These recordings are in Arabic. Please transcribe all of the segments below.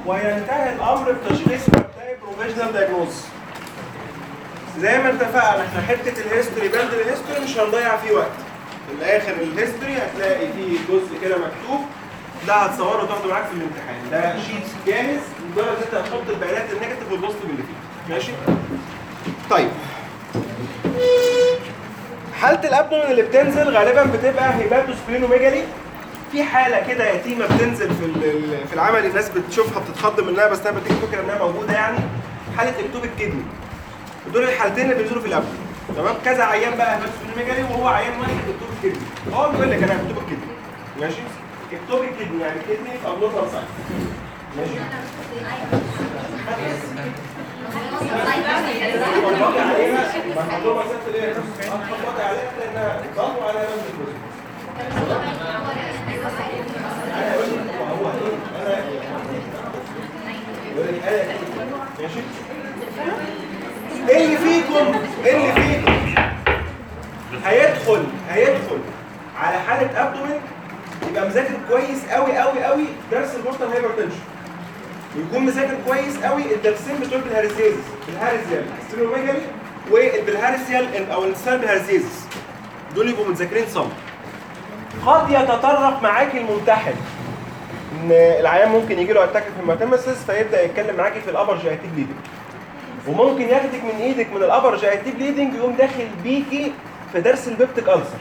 وينتهي الامر بتشخيص مبدئي بروفيشنال دايجنوز. زي ما اتفقنا احنا حته الهيستوري بند الهيستوري مش هنضيع فيه وقت. في الاخر الهيستوري هتلاقي فيه جزء كده مكتوب، ده هتصوره وتاخده معاك في الامتحان، ده شيت جاهز مجرد انت هتحط البيانات النيجاتيف والبوزيتيف اللي فيه. ماشي؟ طيب حاله الابدومين اللي بتنزل غالبا بتبقى هيباتوسبلينوميجالي. في حاله كده يتيمه بتنزل في العمل، الناس بتشوفها بتتخض منها بس انا بديك فكره انها موجوده يعني، حاله اكتوبيك كدني. دول الحالتين اللي بينزلوا في الابدومين. تمام؟ كذا عيان بقى هيباتوسبلينوميجالي وهو عيان واحد اكتوبيك كدني. هو بيقول لك انا اكتوبيك كدني. ماشي؟ اكتوبيك كدني يعني كدني في ابنورمال سايت. ماشي؟ هتطبقي عليها هتطبقي ست ليه؟ هتطبقي عليها لانها ضغط عليها بند الجزء. انا اقول لك هو انا يقول لك ماشي؟ اللي فيكم هيدخل على حاله ابدومين يبقى مذاكر كويس قوي قوي قوي درس البورتال هايبرتنشن، ويكون مذاكر كويس قوي الدرسين بتوع البلهارسيزس، البلهارسيال ستينوميجالي والبلهارسيال او الانسان بلهارسيزس، دول يبقوا متذاكرين صم. قد يتطرق معاكي الممتحن ان العيان ممكن يجي له اتاك في الماتيمسيس فيبدا يتكلم معاكي في الابر جي بليدنج، وممكن ياخدك من ايدك من الابر جي بليدنج يقوم داخل بيكي في درس البيبتيك ألسر.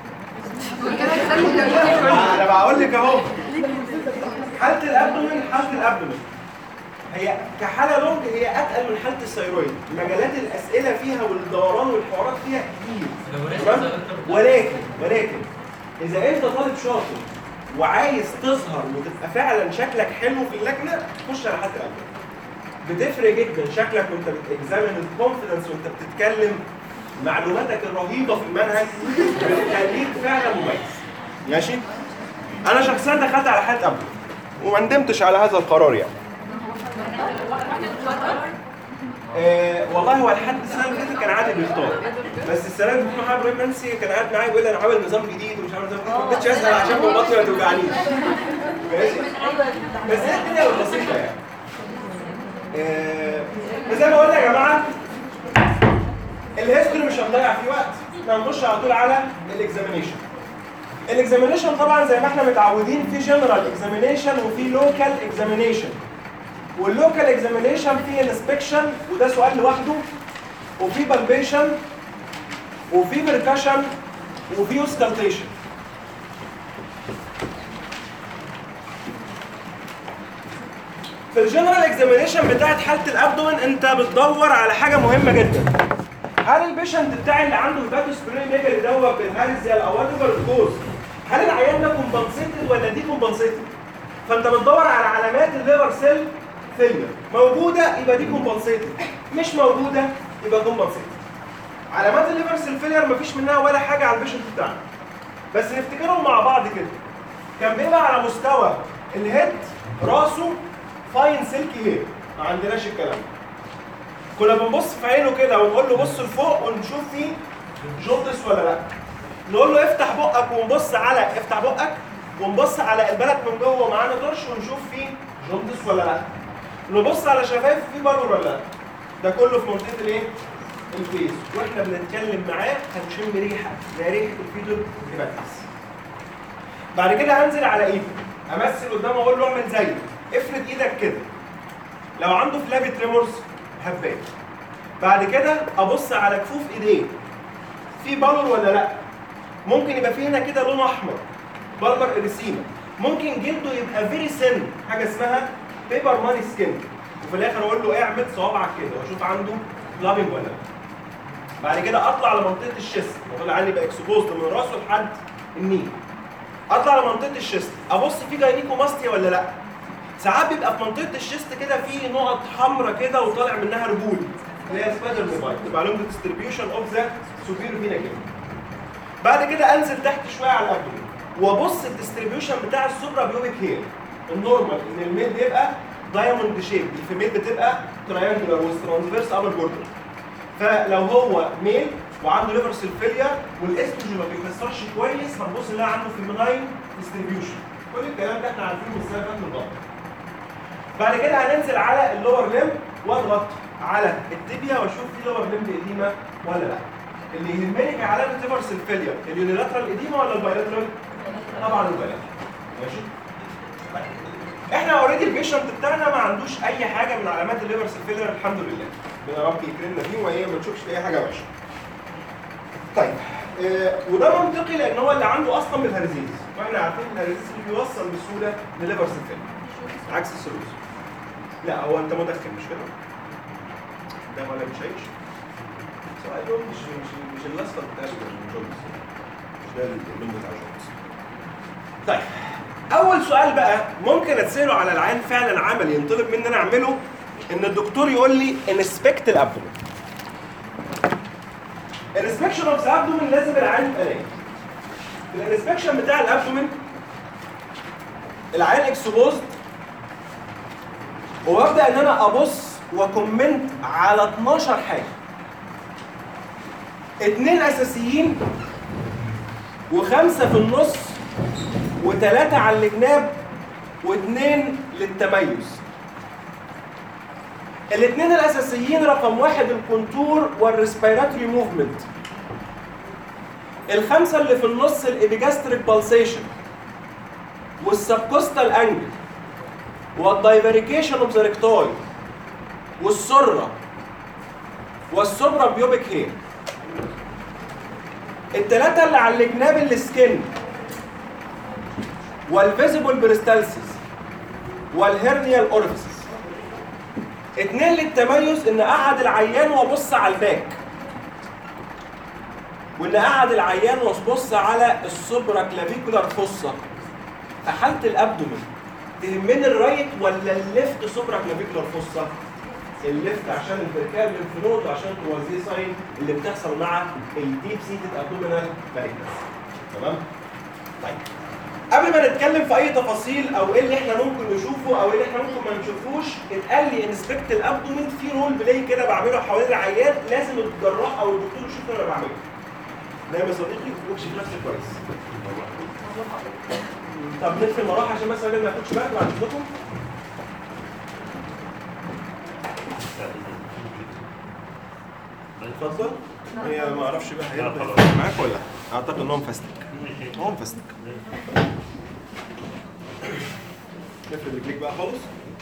انا بقول لك اهو حاله الابدومين هي كحاله لونج هي اتقل من حاله الثيرويد، مجالات الاسئله فيها والدوران والحوارات فيها كتير. تمام؟ ولكن اذا انت طالب شاطر وعايز تظهر وتبقى فعلا شكلك حلو في اللجنه خش على حاله الابدومين. بتفرق جدا شكلك وانت بتكزامن الكونفدنس وانت بتتكلم، معلوماتك الرهيبه في المنهج بتخليك فعلا مميز. ماشي؟ انا شخصيا دخلت على حاله ابدومين وما ندمتش على هذا القرار يعني. والله هو لحد السنه اللي فاتت كان عادي بيختار، بس السنه دي دكتور محمد ابراهيم منسي كان قاعد معايا بيقول لي انا عامل نظام جديد ومش عامل نظام جديد، ما كنتش اسال عشان بطني ما توجعنيش. ماشي؟ بس هي الدنيا بسيطه يعني. زي ما قلنا يا جماعه الهيستوري مش هنضيع فيه وقت، احنا هنخش على طول على الاكزامينيشن. الاكزامينيشن طبعا زي ما احنا متعودين في جنرال اكزامينيشن وفي لوكال اكزامينيشن. واللوكال اكزامينيشن فيه انسبكشن وده سؤال لوحده، وفي بالبيشن وفي بركشن وفي اوسكالتيشن. في الجنرال اكزامينيشن بتاعت حاله الابدومين انت بتدور على حاجه مهمه جدا. هل البيشنت بتاعي اللي عنده هيباتوسبلينوميجالي دوت بالهارزيال او وات ايفر الكوز، هل العيان ده كومبنسيتد ولا دي كومبنسيتد؟ فانت بتدور على علامات الليفر سيل فيلير، موجوده يبقى دي كومبنسيتد، مش موجوده يبقى كومبنسيتد. علامات الليفر سيل فيلير مفيش منها ولا حاجه على البيشنت بتاعنا، بس نفتكرهم مع بعض كده. كان بيبقى على مستوى الهيد راسه فاين سيلكي هير، ما عندناش الكلام ده. كنا بنبص في عينه كده ونقول له بص لفوق ونشوف فيه جوندس ولا لا. نقول له افتح بقك ونبص على افتح بقك ونبص على البلد من جوه معانا طرش ونشوف فيه جوندس ولا لا. نبص على شفايف فيه بلور ولا لا. ده كله في منطقه الايه؟ الفيس. واحنا بنتكلم معاه هنشم ريحه زي ريحه الفيتور هيباتيس. بعد كده هنزل على ايده امثل قدامه اقول له اعمل زيي، افرد ايدك كده. لو عنده فلابي تريمورز هبان. بعد كده ابص على كفوف ايديه في بلور ولا لا. ممكن يبقى في هنا كده لون احمر بلبر اريسيما، ممكن جلده يبقى فيري سن حاجه اسمها بيبر ماني سكين، وفي الاخر اقول له اعمل صوابعك كده واشوف عنده كلابنج ولا لا. بعد كده اطلع على منطقه الشيست، طلع عندي بقى اكسبوزد من راسه لحد النيل. اطلع على منطقه الشيست ابص في جاينيكوماستيا ولا لا. ساعات بيبقى في منطقه الشيست كده في نقط حمراء كده وطالع منها رجول اللي هي سبايدر موبايل، تبقى لهم ديستريبيوشن اوف ذا سوبيرو فينا كده. بعد كده انزل تحت شويه على الابدومين وابص الديستريبيوشن بتاع السوبرا بيوبيك هير. النورمال ان الميل بيبقى دايموند شيب، الفيميل بتبقى تراينجولار وترانسفيرس ابر بوردر. فلو هو ميل وعنده ليفر سيل فيلير والاستروجين ما بيكسرش كويس هنبص نلاقي عنده فيميناين ديستريبيوشن. كل الكلام ده احنا عارفينه من السنه اللي فاتت من بعض. بعد كده هننزل على اللور ليم واضغط على التibia واشوف في لور ليم اديما ولا لا. اللي يهمني كعلامه ريفرسال فيلير اليونيلاترال اديما ولا البايلاترال؟ طبعا البايلاترال. ماشي؟ احنا اوريدي البيشنت بتاعنا ما عندوش اي حاجه من علامات الليفرسال فيلير الحمد لله. ربنا رب يكرمنا فيه وهي ما تشوفش اي حاجه وحشه. طيب وده منطقي لان هو اللي عنده اصلا من الهرزيز، واحنا عارفين الهرزيز بيوصل بسهوله لليفرسال فيلير عكس السيروز. لا هو انت مدخن مش كده؟ ده ولا مش عايش؟ سؤال دول مش الاصفر بتاع الجونز، مش ده اللون بتاع الجونز. طيب اول سؤال بقى ممكن اتساله على العيان فعلا عملي ينطلب مني انا اعمله، ان الدكتور يقول لي انسبكت الابدومين. الانسبكشن اوف ذا ابدومين لازم العيان يبقى نايم. الانسبكشن بتاع الابدومين العيان اكسبوزد، وببدا ان انا ابص وكومنت على 12 حاجه، 2 اساسيين و5 في النص و3 على الجناب و2 للتميز. الاثنين الاساسيين رقم 1 الكونتور والريسبيراتوري موفمنت. ال5 اللي في النص الابيجاستريك بالسيشن والسبكوستال انجل والدايفريكيشن اوف ذا ريكتاي والسره والسوبرا بيوبيك هير. الثلاثه اللي على الجناب السكن والفيزيبل بريستالسيس والهيرنيال اورفيسيس. 2 للتميز ان اقعد العيان وابص على الباك، وان اقعد العيان وابص على السوبرا كلافيكولار فوسا. في حاله الابدومين تهمني الرايت ولا الليفت سوبرا كلافيكولار فوسا؟ الليفت عشان البركال للفنود وعشان توازي ساين اللي بتحصل مع الديب سيتد ابدومينال مالجنس. تمام؟ طيب قبل ما نتكلم في اي تفاصيل او ايه اللي احنا ممكن نشوفه او ايه اللي احنا ممكن ما نشوفوش، اتقال لي انسبكت الابدومين في رول بلاي كده بعمله حوالين العيان، لازم الجراح او الدكتور يشوف انا بعمله. نايم يا صديقي واكشف نفسك كويس. طب نقفل المروحه عشان مثلا ما ياخدش بالك بعد اذنكم. اتفضل. هي ما اعرفش بقى هيبقى معاك ولا لا؟ اعتقد ان هو مفستك. هو مفستك. نفرد رجليك بقى خالص.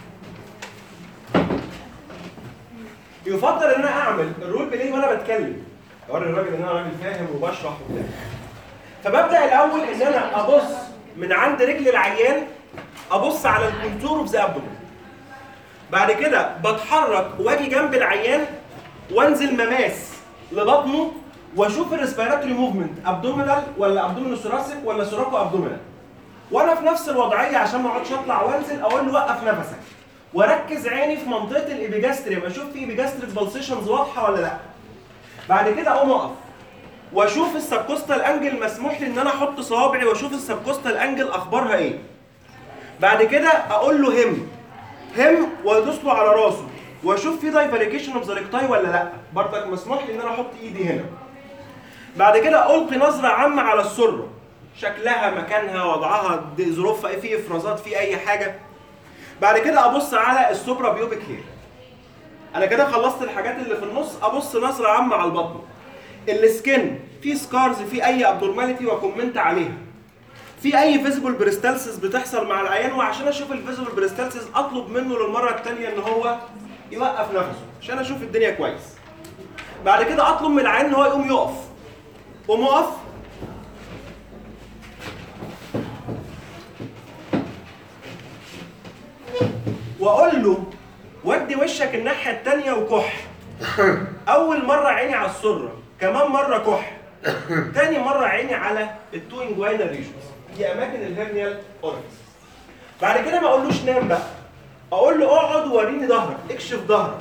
يفضل ان انا اعمل الرول بلاي وانا بتكلم، اوري الراجل ان انا راجل فاهم وبشرح وبتاع. فببدا الاول ان انا ابص من عند رجل العيان، ابص على الكونتور اوف ذا ابدومين. بعد كده بتحرك واجي جنب العيان وانزل مماس لبطنه واشوف الريسبيراتوري موفمنت ابدومينال ولا ابدومينال ثوراسيك ولا ثوراكو ابدومينال. وانا في نفس الوضعيه عشان ما اقعدش اطلع وانزل اقول له وقف نفسك واركز عيني في منطقه الابيجاستريم اشوف في ابيجاستريك بالسيشنز واضحه ولا لا. بعد كده اقوم اقف واشوف السبكوستال انجل مسموح لي ان انا احط صوابعي واشوف السبكوستال انجل اخبارها ايه. بعد كده اقول له هم وادوس له على راسه واشوف في دايفريكيشن اوف ذا ريكتاي ولا لا. برضك مسموح لي ان انا احط ايدي هنا. بعد كده القي نظره عامه على السره، شكلها، مكانها، وضعها، ظروفها، في افرازات، في اي حاجه. بعد كده ابص على السوبرا بيوبيك هير. انا كده خلصت الحاجات اللي في النص. ابص نظره عامه على البطن، السكن، في سكارز، في اي ابنورماليتي وكومنت عليها، في اي فيزيبل بريستالسيس بتحصل مع العيان، وعشان اشوف الفيزيبل بريستالسيس اطلب منه للمره الثانيه ان هو يوقف نفسه عشان اشوف الدنيا كويس. بعد كده اطلب من العيان ان هو يقوم يقف. قوم اقف. واقول له ودي وشك الناحيه الثانيه وكح. اول مره عيني على السره، كمان مره كح، تاني مره عيني على التو انجوينال ريجنز، دي اماكن الهرنيال اورفيس. بعد كده ما اقولوش نام بقى، اقول له اقعد ووريني ظهرك، اكشف ظهرك.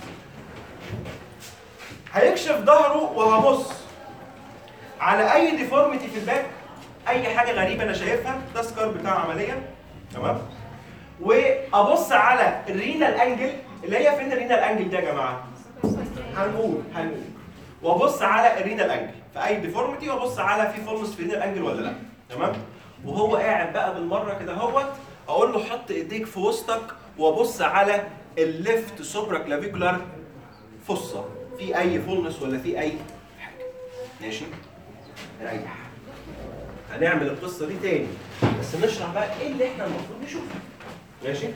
هيكشف ظهره وهبص على اي ديفورميتي في الباك، اي حاجه غريبه انا شايفها، ده سكار بتاع عمليه، تمام؟ وابص على الرينال انجل، اللي هي فين الرينال انجل ده يا جماعه؟ هنقول وابص على الرينال انجل في اي ديفورميتي، وابص على في فورمس في الرينال انجل ولا لا، تمام؟ وهو قاعد بقى بالمره كده اهوت، اقول له حط ايديك في وسطك وابص على الليفت سوبرا كلافيكولار فصه، في اي فولنس ولا في اي حاجه. ماشي؟ ريح. هنعمل القصه دي تاني بس نشرح بقى ايه اللي احنا المفروض نشوفه. ماشي؟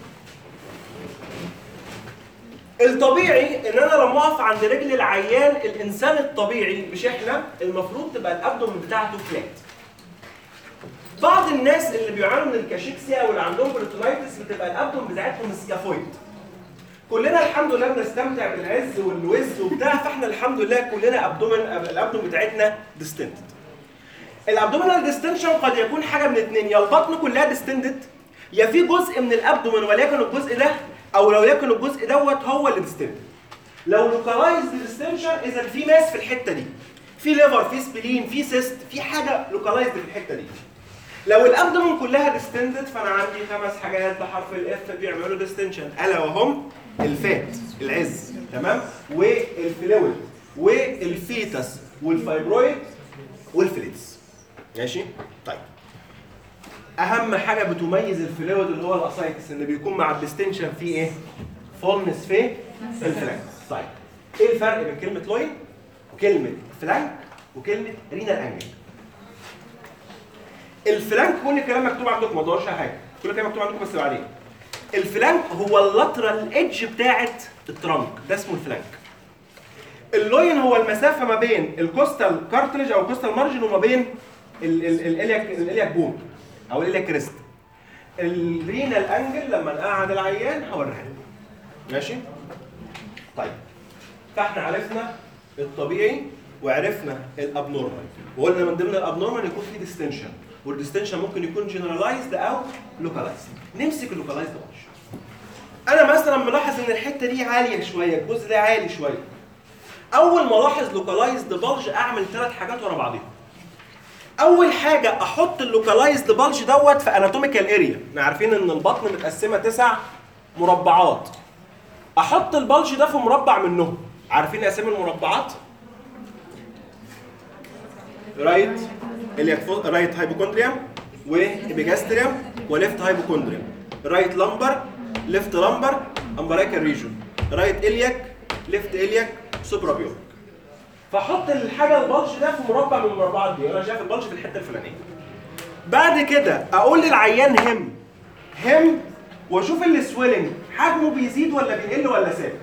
الطبيعي ان انا لما اقف عند رجل العيان، الانسان الطبيعي مش احنا، المفروض تبقى الابدومن بتاعته فلات. بعض الناس اللي بيعانوا من الكاشيكسيا واللي عندهم بروتونايتس بتبقى الابدومن بتاعتهم سكافويد. كلنا الحمد لله بنستمتع بالعز والوز وبتاع، فاحنا الحمد لله كلنا الابدومن بتاعتنا ديستنتد. الابدومينال ديستنشن قد يكون حاجه من اثنين، يا البطن كلها ديستندد يا في جزء من الابدومين وليكن الجزء ده او لو يكن الجزء دوت هو اللي ديستندد. لو لوكالايزد ديستنشن اذا في ماس في الحته دي، في ليفر، في سبلين، في سيست، في حاجه لوكالايزد في الحته دي. لو الابدومين كلها ديستندد فانا عندي 5 حاجات بحرف الاف بيعملوا ديستنشن، الا وهم الفات العز، تمام، والفلويد والفيتس والفايبرويد والفليتس. ماشي؟ طيب اهم حاجه بتميز الفلويد اللي هو الاسايتس ان بيكون مع الديستنشن فيه ايه؟ فولنس في الفلانك. طيب ايه الفرق بين كلمه لوين وكلمه فلانك وكلمه رينال انجل؟ الفلانك كل الكلام مكتوب عندكم، ما تدورش على حاجه، كل الكلام مكتوب عندكم بس بعدين. الفلانك هو اللاترال ايدج بتاعت الترانك، ده اسمه الفلانك. اللوين هو المسافه ما بين الكوستال كارتلج او الكوستال مارجن وما بين الالياك بون او الالياك كريست. الرينال انجل لما نقعد العيان هوريها لكم. ماشي؟ طيب فاحنا عرفنا الطبيعي وعرفنا الابنورمال، وقلنا من ضمن الابنورمال يكون في ديستنشن، والديستنشن ممكن يكون جنرالايزد او لوكالايزد. نمسك اللوكالايزد انا مثلا ملاحظ ان الحته دي عاليه شويه، الجزء ده عالي شويه. اول ما الاحظ لوكالايزد بلج اعمل 3 حاجات ورا بعضيهم. اول حاجه احط اللوكالايزد بلج دوت في اناتوميكال اريا، احنا عارفين ان البطن متقسمه 9 مربعات. احط البلج ده في مربع منهم، عارفين اسامي المربعات؟ رايت رايت هايبوكوندريوم وابيجاستريوم وليفت هايبوكوندريوم، رايت لامبر ليفت لامبر امبرايكال ريجون، رايت الياك ليفت الياك سوبرابيوم. فاحط الحاجه البلج ده في مربع من المربعات دي، انا شايف البلج في الحته الفلانيه. بعد كده اقول للعيان هم واشوف السويلنج حجمه بيزيد ولا بيقل ولا ثابت.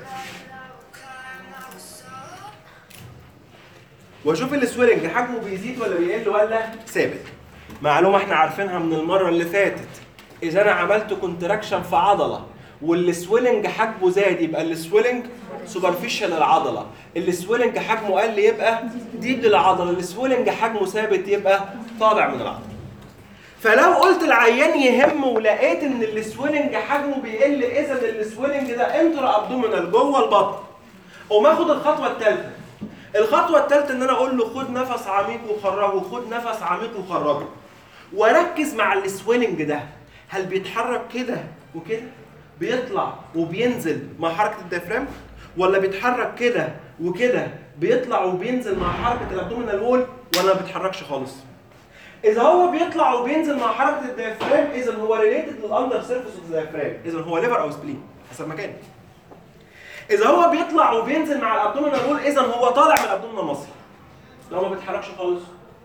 واشوف السويلنج حجمه بيزيد ولا بيقل ولا ثابت. معلومه احنا عارفينها من المره اللي فاتت، اذا انا عملت كونتراكشن في عضله والسويلنج حجمه زاد يبقى السويلنج سوبرفيشال العضله، السويلنج حجمه قل يبقى ديب للعضله، السويلنج حجمه ثابت يبقى طالع من العضله. فلو قلت العيان يهم ولقيت ان السويلنج حجمه بيقل، اذا السويلنج ده انترا ابدومينال جوه البطن. وما اخد الخطوه الثالثه. الخطوه الثالثه ان انا اقول له خد نفس عميق وخرجه، خد نفس عميق وخرجه، واركز مع السويلنج ده، هل بيتحرك كده وكده؟ بيطلع وبينزل مع حركه الديافرام، ولا بيتحرك كده وكده بيطلع وبينزل مع حركه الابدومينال وول، ولا ما بيتحركش خالص؟ اذا هو بيطلع وبينزل مع حركه الديافرام اذا هو ريليتد للاندر سيرفيس اوف الديافرام، اذا هو ليفر او سبلين حسب مكانه. اذا هو بيطلع وبينزل مع الابدومينال وول اذا هو طالع من الابدومينال مصر. لو ما بيتحركش خالص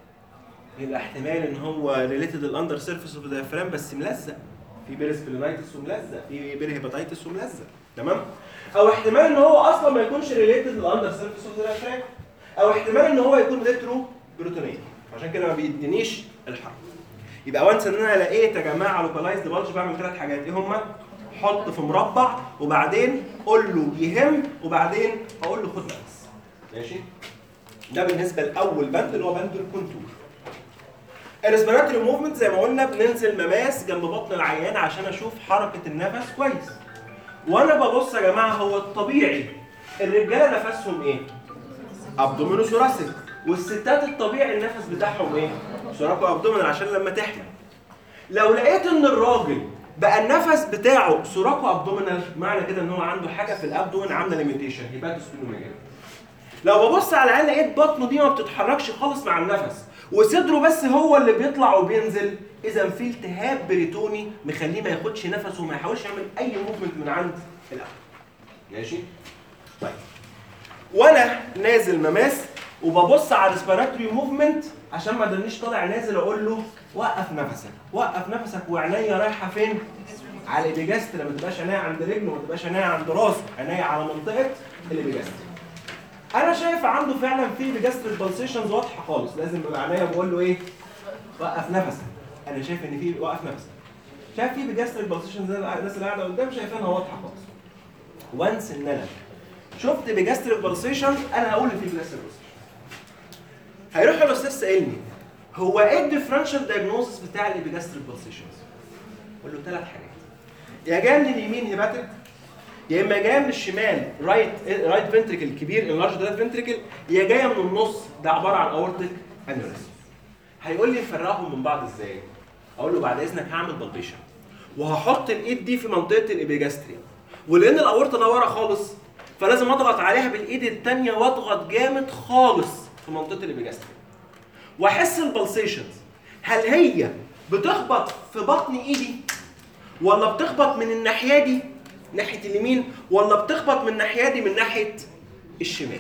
يبقى احتمال ان هو ريليتد للاندر سيرفيس اوف الديافرام بس ملزق، في بيرسبلينايتس وملزق، في بيرهيباتايتس وملزق، تمام؟ او احتمال ان هو اصلا ما يكونش ريليتد للاندر سيرفيس اوف الديافرام، او احتمال ان هو يكون ريترو بروتونيه، عشان كده ما بيدينيش الحركه. يبقى وانس ان انا لقيت يا جماعه لوكالايزد بلج بعمل 3 حاجات، ايه هما؟ حط في مربع وبعدين قول له يهم وبعدين اقول له خد نفس. ماشي؟ ده بالنسبه لاول بند اللي هو بند الكونتور. الريسبيراتوري موفمنت زي ما قلنا بننزل مماس جنب بطن العيان عشان اشوف حركه النفس كويس. وانا ببص يا جماعه هو الطبيعي الرجاله نفسهم ايه؟ ابدومينو ثوراسيك، والستات الطبيعي النفس بتاعهم ايه؟ ثوراكو ابدومينال عشان لما تحمل. لو لقيت ان الراجل بقى النفس بتاعه ثوراكو ابدومينال معنى كده ان هو عنده حاجه في الابدومين عامله ليميتيشن، هيباتوسبلينوميجالي. لو ببص على العيان لقيت بطنه دي ما بتتحركش خالص مع النفس وصدره بس هو اللي بيطلع وبينزل، اذا في التهاب بريتوني مخليه ما ياخدش نفسه وما يحاولش يعمل اي موفمنت من عند القلب. ماشي؟ طيب وانا نازل مماس وببص على الريسبيراتوري موفمنت عشان ما ادنيش طالع نازل اقول له وقف نفسك، وقف نفسك، وعينيا رايحه فين؟ على الابيجاستري، ما تبقاش عينيا عند رجله، ما تبقاش عينيا عند راسه، عينيا على منطقه الابيجاستري. انا شايف عنده فعلا في ابيجاستري بالسيشنز واضحه خالص، لازم يبقى عينيا بقول له ايه؟ وقف نفسك. انا شايف ان في وقف نفسك. شايف في ابيجاستري بالسيشنز، الناس اللي قاعده قدام شايفينها واضحه خالص. وانس ان انا شفت بيجاستريك بالسيشن انا هقول ان في بيجاستريك بالسيشن. هيروح الاستاذ سائلني هو ايه الديفرنشال دايجنوستس بتاع البيجاستريك بالسيشنز؟ اقول له 3 حاجات. يا جايه من اليمين هيباتيك، يا اما جايه من الشمال رايت فنتريكل كبير انلارج رايت فنتريكل، يا جايه من النص ده عباره عن اورتيك انيوريزم. هيقول لي نفرقهم من بعض ازاي؟ اقول له بعد اذنك هعمل بالبيشن وهحط الايد دي في منطقه الابيجاستري، ولان الاورطه ورا خالص فلازم اضغط عليها بالايد الثانيه واضغط جامد خالص في منطقه الابيجاستري واحس البلسيشنز. هل هي بتخبط في بطن ايدي ولا بتخبط من الناحيه دي ناحيه اليمين ولا بتخبط من الناحيه دي من ناحيه الشمال؟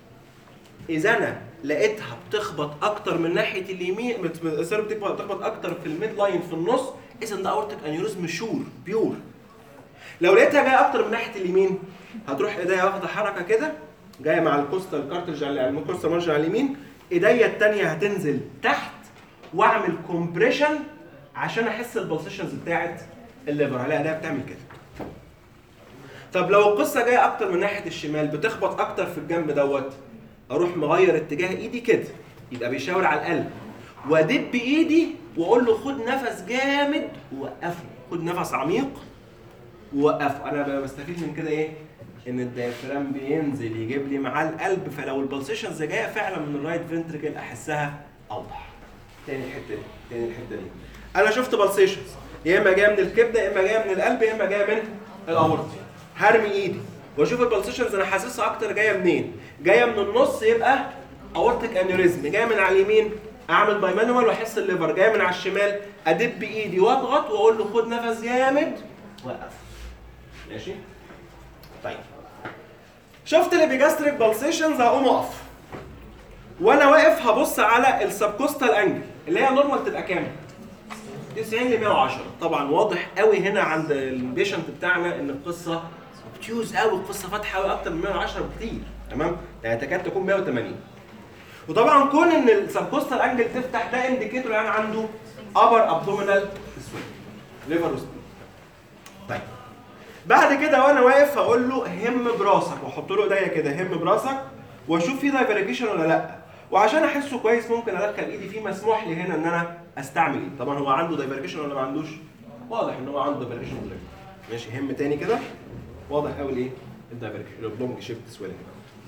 اذا انا لقيتها بتخبط اكتر من ناحيه اليمين، بتخبط اكتر في الميد لاين في النص، اذا ده اورتيك انيوريزم شور بيور. لو لقيتها جايه اكتر من ناحيه اليمين هتروح ايديا واخده حركه كده جايه مع الكوستال كارترج على الكوستال مارج على اليمين، ايديا الثانيه هتنزل تحت واعمل كومبريشن عشان احس البلسيشنز بتاعت الليفر. هلاقي ايديا بتعمل كده. طب لو القصه جايه اكتر من ناحيه الشمال بتخبط اكتر في الجنب دوت، اروح مغير اتجاه ايدي كده، يبقى بيشاور على القلب، وادب بايدي واقول له خد نفس جامد ووقفه، خد نفس عميق ووقفه. انا بستفيد من كده ايه؟ ان الديافرام بينزل يجيب لي معاه القلب، فلو البلسيشنز جايه فعلا من الرايت فنتريكل احسها اوضح. تاني الحته دي انا شفت بلسيشنز يا اما جايه من الكبده يا اما جايه من القلب يا اما جايه من الاورطه، هرمي ايدي واشوف البلسيشنز انا حاسسها اكتر جايه منين. جايه من النص يبقى اورتيك انيوريزم، جايه من على اليمين اعمل بايمانوال واحس الليفر، جايه من على الشمال ادب بايدي واضغط واقول له خد نفس جامد وقف. ماشي؟ طيب شفت الابيجاستريك بالسيشنز هقوم اقف، وانا واقف هبص على السبكوستال انجل اللي هي نورمال تبقى كام؟ 90 ل 110. طبعا واضح قوي هنا عند البيشنت بتاعنا ان القصه اوبتيوز قوي، القصه فاتحه قوي اكتر من 110 بكتير، تمام؟ يعني تكاد تكون 180. وطبعا كون ان السبكوستال انجل تفتح ده انديكيتور يعني عنده ابر ابدومينال ليفر وسبين. طيب بعد كده وانا واقف هقول له هم براسك، واحط له ايديا كده هم براسك واشوف في دايفرجيشن ولا لا، وعشان احسه كويس ممكن ادخل ايدي فيه، مسموح لي هنا ان انا استعمل ايدي. طبعا هو عنده دايفرجيشن ولا ما عندوش؟ واضح ان هو عنده دايفرجيشن. ماشي، هم تاني كده، واضح قوي الايه؟ الدايفرجيشن، البلونج شيفت سويلنج.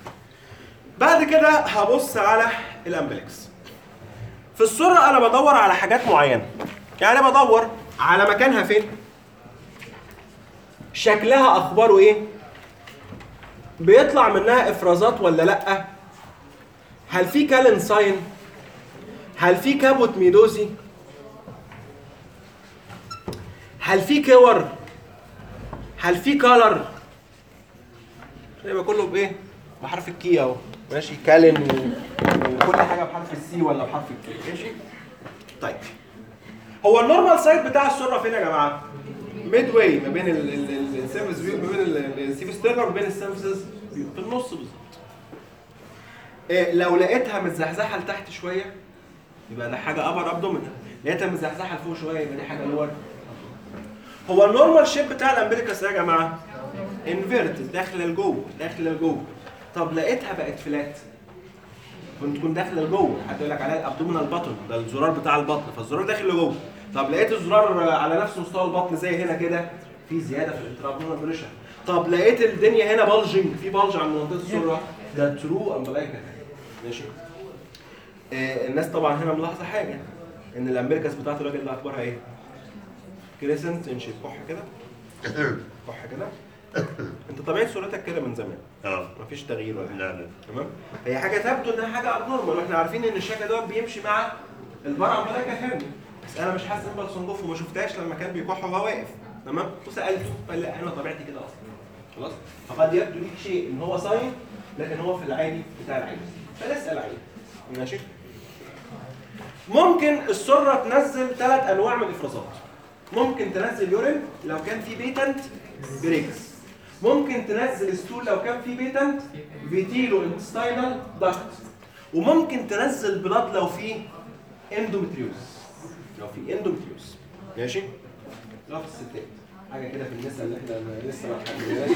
بعد كده هبص على الامبلكس. في الصوره انا بدور على حاجات معينه، يعني بدور على مكانها فين، شكلها اخباره ايه، بيطلع منها افرازات ولا لا، هل في كالين ساين، هل في كابوت ميدوزي، هل في كور، هل في كالر. يبقى كله بايه؟ بحرف الكي اهو، ماشي، كالين وكل حاجه بحرف السي ولا بحرف الكي. ماشي. طيب هو النورمال سايت بتاع السره فين يا جماعه؟ ميد واي ما بين السيرفيس فيو، ما بين السيف ستيرنر وما بين السيرفيسز فيو، في النص بالظبط. لو لقيتها متزحزحه لتحت شويه يبقى ده حاجه ابر ابدومينال، لقيتها متزحزحه لفوق شويه يبقى دي حاجه لور. هو النورمال شيب بتاع الامبليكس يا جماعه انفيرتد، داخله لجوه داخله لجوه. طب لقيتها بقت فلات، كنت تكون داخله لجوه، حد يقول لك عليها الابدومينال باتون، ده الزرار بتاع البطن، فالزرار داخل لجوه. طب لقيت الزرار على نفس مستوى البطن زي هنا كده، في زياده في الانترابدومينال بريشر. طب لقيت الدنيا هنا بالجنج، في بالج عند منطقه السره، ده ترو امبلايكا. ماشي. الناس طبعا هنا ملاحظه حاجه، ان الامبليكس بتاعت الراجل ده اخبارها ايه؟ كريسنت انشيب، كح كده كح كده. انت طبيعه صورتك كده من زمان، مفيش تغيير ولا حاجه. لا. تمام. هي حاجه تبدو انها حاجه ابنورمال، واحنا عارفين ان الشكل ده بيمشي مع البرع امبلايكال هيرنيا، بس انا مش حاسس امبلس جوف وما شفتهاش لما كان بيكح وهو واقف، تمام؟ وسالته قال لا انا طبيعتي كده اصلا. خلاص؟ فقد يبدو ليك شيء ان هو ساين لكن هو في العادي بتاع العين. فنسال عين. ماشي؟ ممكن السره تنزل 3 انواع من الافرازات. ممكن تنزل يورين لو كان في بيتنت بريكس. ممكن تنزل ستول لو كان في بيتنت فيتيلو انتستاينال داكت. وممكن تنزل بلاد لو في اندومتريوز. لو في اندومتريوز. ماشي؟ لو في الستات. حاجه كده في النساء اللي احنا لسه ما حكيناهاش.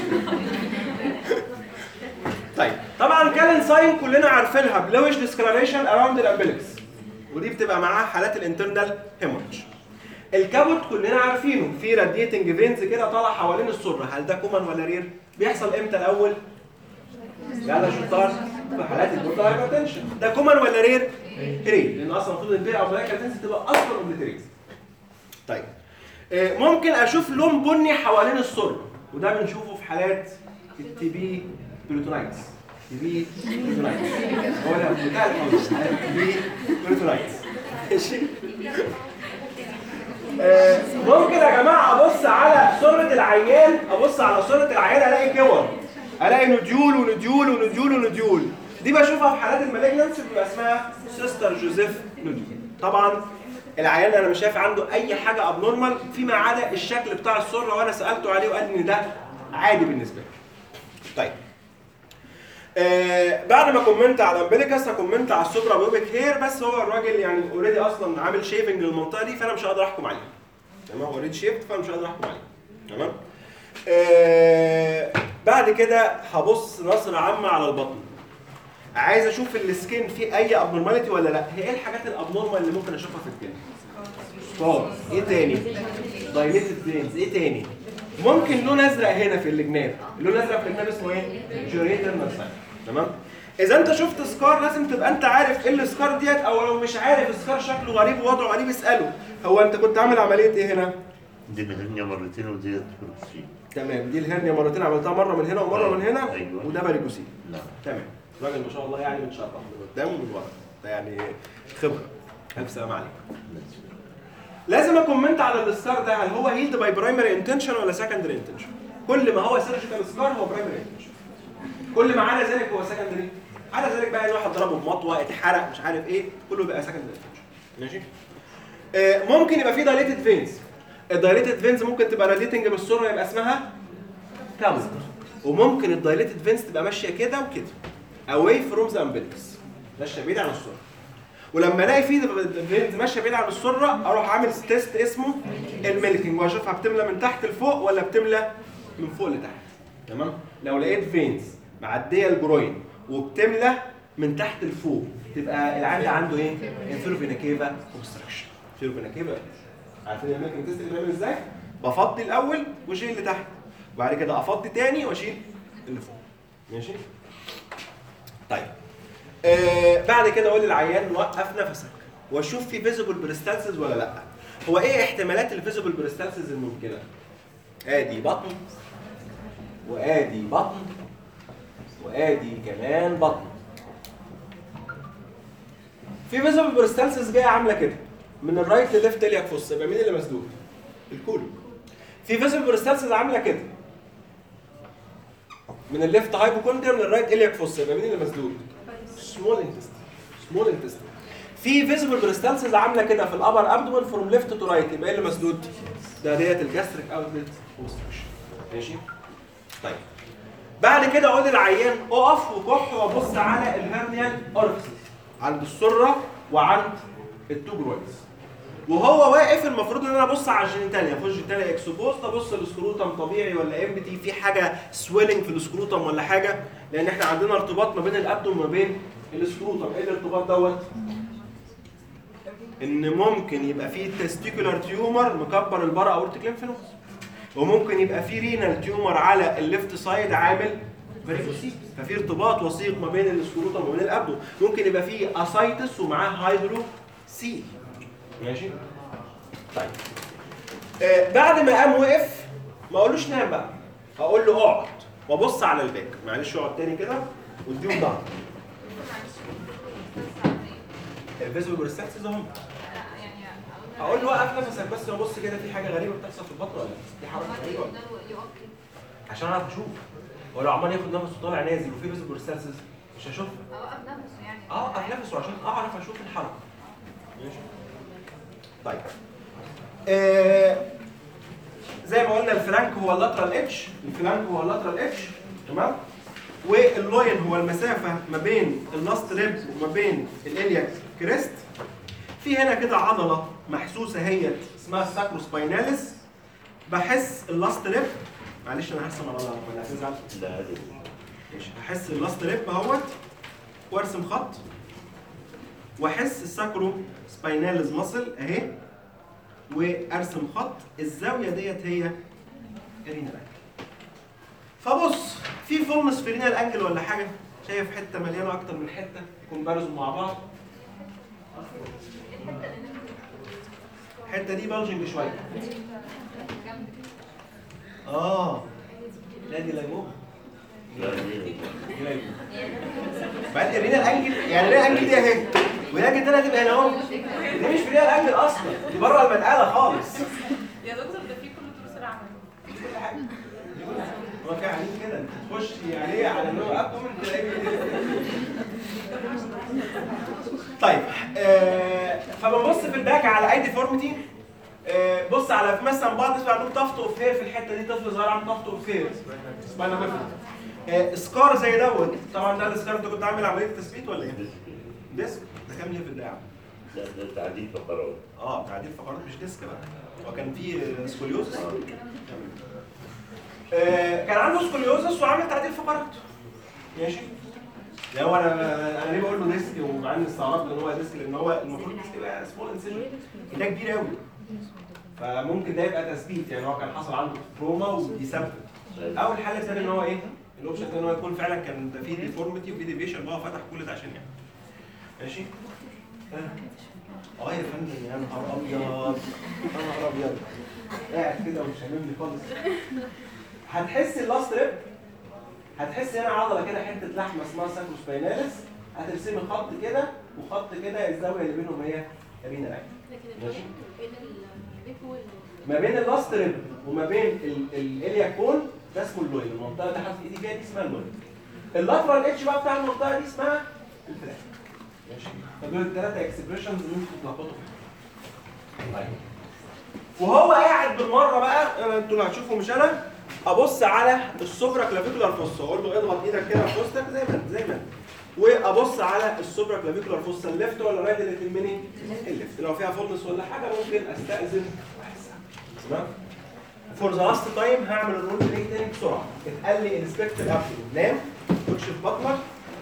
طيب طبعا كان ساين كلنا عارفينها بلوش ديسكلاريشن اراوند الامبلكس. ودي بتبقى معاها حالات الانترنال هيموريدج. الكابوت كلنا عارفينه في راديتنج فينز كده طالع حوالين السره، هل ده كومن ولا رير؟ بيحصل امتى الاول؟ يلا شطار في حالات البورتال هايبرتنشن. ده كومن ولا رير؟ رير، لان اصلا المفروض البيئه او الهايبرتنشن تبقى اصلا اوبليتريز. طيب ممكن اشوف لون بني حوالين السره، وده بنشوفه في حالات التي بي بلوتونايتس. تي بي بلوتونايتس هو ده بتاع الحوض تي بي بلوتونايتس. ماشي؟ ممكن يا جماعه ابص على سره العيان، ابص على سره العيان الاقي كور، الاقي نديول ونديول ونوديول ونوديول. دي بشوفها في حالات المالجنس بيبقى اسمها سيستر جوزيف نوديول. طبعا العيان انا مش شايف عنده اي حاجه ابنورمال فيما عدا الشكل بتاع السره، وانا سالته عليه وقال ان ده عادي بالنسبه لي. طيب بعد ما كومنت على الامبليكس هكومنت على السوبرا بيوبيك هير، بس هو الراجل يعني اوريدي اصلا عامل شيفنج للمنطقه دي فانا مش هقدر احكم عليه. تمام؟ هو اوريدي شيفت فانا مش هقدر احكم عليه. تمام؟ بعد كده هبص نظره عامه على البطن. عايز اشوف السكين فيه اي ابنورماليتي ولا لا. هي ايه الحاجات الابنورمال اللي ممكن اشوفها في السكين؟ سكار. ايه تاني؟ دايليتد فينز. ايه تاني؟ ممكن لون ازرق هنا في الجناب. اللون الازرق في الجناب اسمه ايه؟ جوريتال مارسايل. تمام؟ اذا انت شفت سكار لازم تبقى انت عارف ايه السكار ديت، او لو مش عارف السكار شكله غريب ووضعه غريب اساله هو انت كنت عامل عمليه ايه هنا؟ دي الهرنيا مرتين وديت بروسين. تمام، دي الهرنيا مرتين عملتها مره من هنا ومره من هنا. أيوة. وده باريكوسين. نعم. تمام. راجل ما شاء الله يعني متشرف من قدام ومن ورا. ده يعني خبره. الف سلام عليكم. لازم اكومنت على السكار ده، هل هو هيلد باي برايمري انتنشن ولا سكندري انتنشن؟ كل ما هو سيرجيكال سكار هو برايمري انتنشن. كل ما عدا ذلك هو سكندري. عدا ذلك بقى ان واحد ضربه بمطوه اتحرق مش عارف ايه، كله بيبقى سكندري انتنشن. ماشي؟ ممكن يبقى في دايليتد فينز. الدايليتد فينز ممكن تبقى راديتنج بالسره يبقى اسمها كابوت. وممكن الدايليتد فينز تبقى ماشيه كده وكده اواي فروم ذا امبلكس، ماشيه بعيد عن السره. ولما الاقي في فينز ماشيه بعيد عن السره اروح عامل تيست اسمه الميلكينج واشوفها بتملى من تحت لفوق ولا بتملى من فوق لتحت. تمام؟ لو لقيت فينز معديه الجروين وبتملى من تحت لفوق تبقى العيان ده عنده ايه؟ انفيرو فينا كيفا اوبستراكشن. انفيرو فينا كيفا. عارفين الميلكينج تيست اللي بنعمل ازاي؟ بفضي الاول واشيل اللي تحت، وبعد كده افضي تاني واشيل اللي فوق. ماشي؟ طيب بعد كده اقول للعيان وقف نفسك واشوف في فيزيبل بريستالسيس ولا لا. هو ايه احتمالات الفيزيبل بريستالسيس الممكنه؟ ادي بطن وادي بطن وادي كمان بطن. في فيزيبل بريستالسيس جايه عامله كده من الرايت لليفت الياك فوس، يبقى مين اللي مسدود؟ الكولون. في فيزيبل بريستالسيس عامله كده من الليفت هايبوكوندريا من الرايت الياك فوس، يبقى مين اللي مسدود؟ سمول انتستين. سمول انتستين. في فيزيبل بريستالسيس عامله كده في الابر ابدومن فروم ليفت تو رايت، يبقى ايه اللي مسدود؟ ده ديت الجاستريك اوتلت اوبستراكشن. ماشي؟ طيب بعد كده اقول للعيان اقف وكح وابص على الهرنيال اورفيسز عند السره وعند التو جرويدز. وهو واقف المفروض ان انا ابص على الجينيتاليا، افوز جينيتاليا اكسبوست، ابص السكروتم طبيعي ولا امبتي، في حاجه سويلنج في السكروتم ولا حاجه، لان احنا عندنا ارتباط ما بين الابدوم وما بين السكروتم. ايه الارتباط دوت؟ ان ممكن يبقى فيه تستيكولار تيومر مكبر البارا اورتيك ليمف نود، وممكن يبقى فيه رينال تيومر على الليفت سايد عامل فاريكوسيت، ففي ارتباط وثيق ما بين السكروتم وما بين الابدوم. ممكن يبقى فيه اسايتس ومعاه هايدرو سي. ماشي؟ طيب بعد ما قام وقف ما اقولوش نام بقى، هقول له اقعد وابص على الباك. معلش اقعد تاني كده واديهم ضهر. الفيزبل بريستاتسز اهم. يعني اقول له وقف نفسك بس وبص كده في حاجه غريبه بتحصل في البطن ولا في حركه غريبه ولا عشان اعرف اشوف. ولو عمال ياخد نفسه طالع نازل وفي فيزبل بريستاتسز مش هشوفها. اوقف نفسه يعني. اوقف نفسه عشان اعرف اشوف الحركه. ماشي. طيب. زي ما قلنا الفلانك هو اللاترال اتش، الفلانك هو اللاترال اتش، تمام؟ واللاين هو المسافه ما بين اللاست ريب وما بين الالياك كريست. في هنا كده عضله محسوسه هي اسمها الساكروسبايناليس. بحس اللاست ريب، معلش انا هرسم على ولا هتزعل؟ لا عادي. ماشي، هحس اللاست ريب اهوت وارسم خط واحس الساكرو سبايناليز ماسل اهي وارسم خط. الزاويه ديت هي رينال انجل. فبص في فولنس في رينال انجل ولا حاجه؟ شايف حته مليانه اكتر من حته كومباريزون مع بعض. الحته دي بالجنج شويه. لا دي لايبوما. لا دي بعد الرينال انجل يعني الرينال انجل دي اهي والانجل الثانيه هتبقى هنا اهو. دي مش في رينال انجل اصلا، دي بره المنقله خالص. يا دكتور ده في كل دروس العمل. كل حاجه. هو في عاملين كده انت تخش عليه على اللي هو ابدومن تلاقي. طيب فبنبص في الباك على اي ديفورميتي. بص على مثلا بعض الناس عندهم طفت اوف هير في الحته دي، طفل صغير عنده طفت اوف هير سباينال بيفرد. سكار زي دوت طبعا ده السكار انت كنت عامل عمليه تثبيت ولا ايه؟ ديسك ده كام ليفل ده يا عم؟ لا ده تعديل فقرات. تعديل فقرات مش ديسك بقى. هو كان فيه سكوليوزس. كان عنده سكوليوزس وعامل تعديل فقرات. ماشي؟ ده هو انا ليه بقول له ديسك ومع اني استغربت ان هو ديسك لان هو المفروض الديسك يبقى سمول انسيجن. ده كبير قوي. فممكن ده يبقى تثبيت يعني هو كان حصل عنده تروما وبيثبت. اول حاله الثانيه ان هو ايه؟ الاوبشن الثاني ان هو يكون فعلا كان ده فيه ديفورميتي وفيه ديفيشن بقى فتح كل ده عشان يعني. ماشي؟ يا فندم يا نهار ابيض. يا نهار ابيض. قاعد كده ومش هاممني خالص. هتحس اللاست ريب، هتحس هنا عضله كده حته لحمه اسمها ساكروسبايناليس. هترسمي خط كده وخط كده الزاويه اللي بينهم هي رينال انجل. ماشي؟ ما بين اللاست ريب وما بين الالياك بون ده اسمه اللوين. المنطقه اللي حاطط ايدي فيها دي اسمها اللوين. اللاترال اتش بقى بتاع المنطقه دي اسمها الفلاك. ماشي؟ فدول الثلاثه اكسبريشنز اللي انتوا بتلخبطوا فيهم. طيب وهو قاعد بالمره بقى انتوا اللي هتشوفوا مش انا، ابص على السوبرا كلافيكولار فوسا اقول له اضغط ايدك كده في وسطك زي ما وابص على السوبرا كلافيكولار فوسا الليفت ولا الرايت اللي تهمني؟ الليفت. لو فيها فولنس ولا حاجه ممكن استاذن واحسها. تمام؟ فور ذا لاست تايم هعمل الرول بلاي تاني بسرعه. اتقال لي انسبكت الابدومين. نام اكشف بطنك.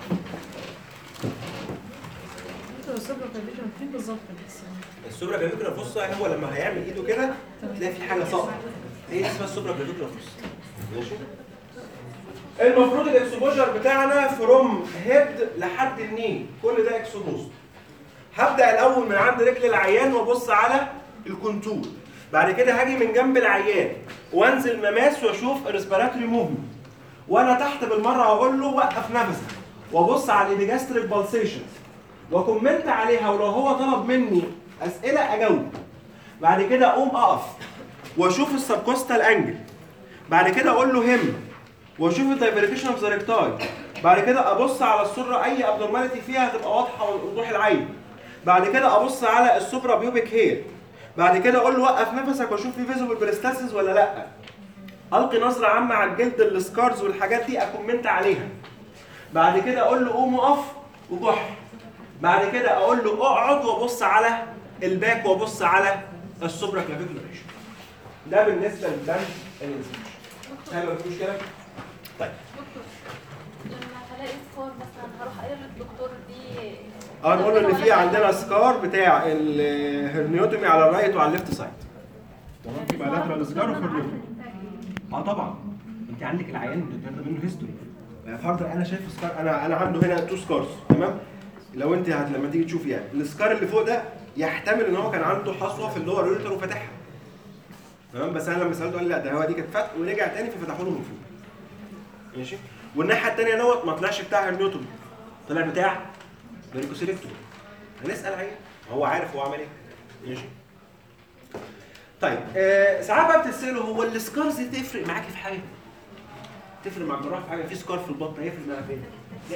السوبرا كلافيكولار فين بالظبط بس؟ السوبرا كلافيكولار فوسا هو لما هيعمل ايده كده تلاقي في حاجه ساقطه. هي اسمها السوبرا كلافيكولار فوسا. ماشي؟ المفروض الاكسبوجر بتاعنا فروم هيد لحد الني، كل ده اكسبوز. هبدا الاول من عند رجل العيان وابص على الكونتور. بعد كده هاجي من جنب العيان وانزل مماس واشوف الريسبيراتوري موفمنت. وانا تحت بالمره هقول له وقف نفسك وابص على الابيجاستريك بالسيشنز وكومنت عليها، ولو هو طلب مني اسئله اجاوب. بعد كده اقوم اقف واشوف السبكوستال انجل. بعد كده اقول له هم واشوف الدايفركيشن اوف ذا ريكتاي. بعد كده ابص على السره اي ابنورماليتي فيها هتبقى واضحه وضوح العين. بعد كده ابص على السوبرا بيوبيك هير. بعد كده اقول له وقف نفسك واشوف في فيزيبل بريستاسيس ولا لا. القي نظره عامه على الجلد السكارز والحاجات دي اكومنت عليها. بعد كده اقول له قوم اقف وكح. بعد كده اقول له اقعد وابص على الباك وابص على السوبرا كلافيكولار ريشن. ده بالنسبه للبند الانسبكشن. هل في مشكله؟ طيب لما هلاقي سكار مثلا هروح قايل للدكتور دي نقول له ان في عندنا سكار بتاع الهرنيوتومي على الرايت وعلى الليفت سايد. تمام؟ في بايلاترال سكار وهرنيوتومي. طبعا انت عندك العيان بتاخد منه هيستوري. فرضا انا شايف سكار، انا عنده هنا 2 سكارز. تمام؟ لو انت لما تيجي تشوفي يعني السكار اللي فوق ده يحتمل ان هو كان عنده حصوه في اللور ريتر وفتحها. تمام؟ بس انا لما سالته قال لي لا ده هو دي كانت فتح ورجع تاني ففتحوا له من فوق. ماشي؟ والناحيه الثانيه دوت ما طلعش بتاع هرنيوتومي، طلع بتاع فيريكوسيلكتومي. هنسال عيان هو عارف هو عمل ايه. ماشي. طيب ساعات بقى بتساله هو السكارز دي تفرق معاكي في حاجه؟ تفرق مع الجراح في حاجه؟ في سكار في البطن هيفرق معايا فين؟ لا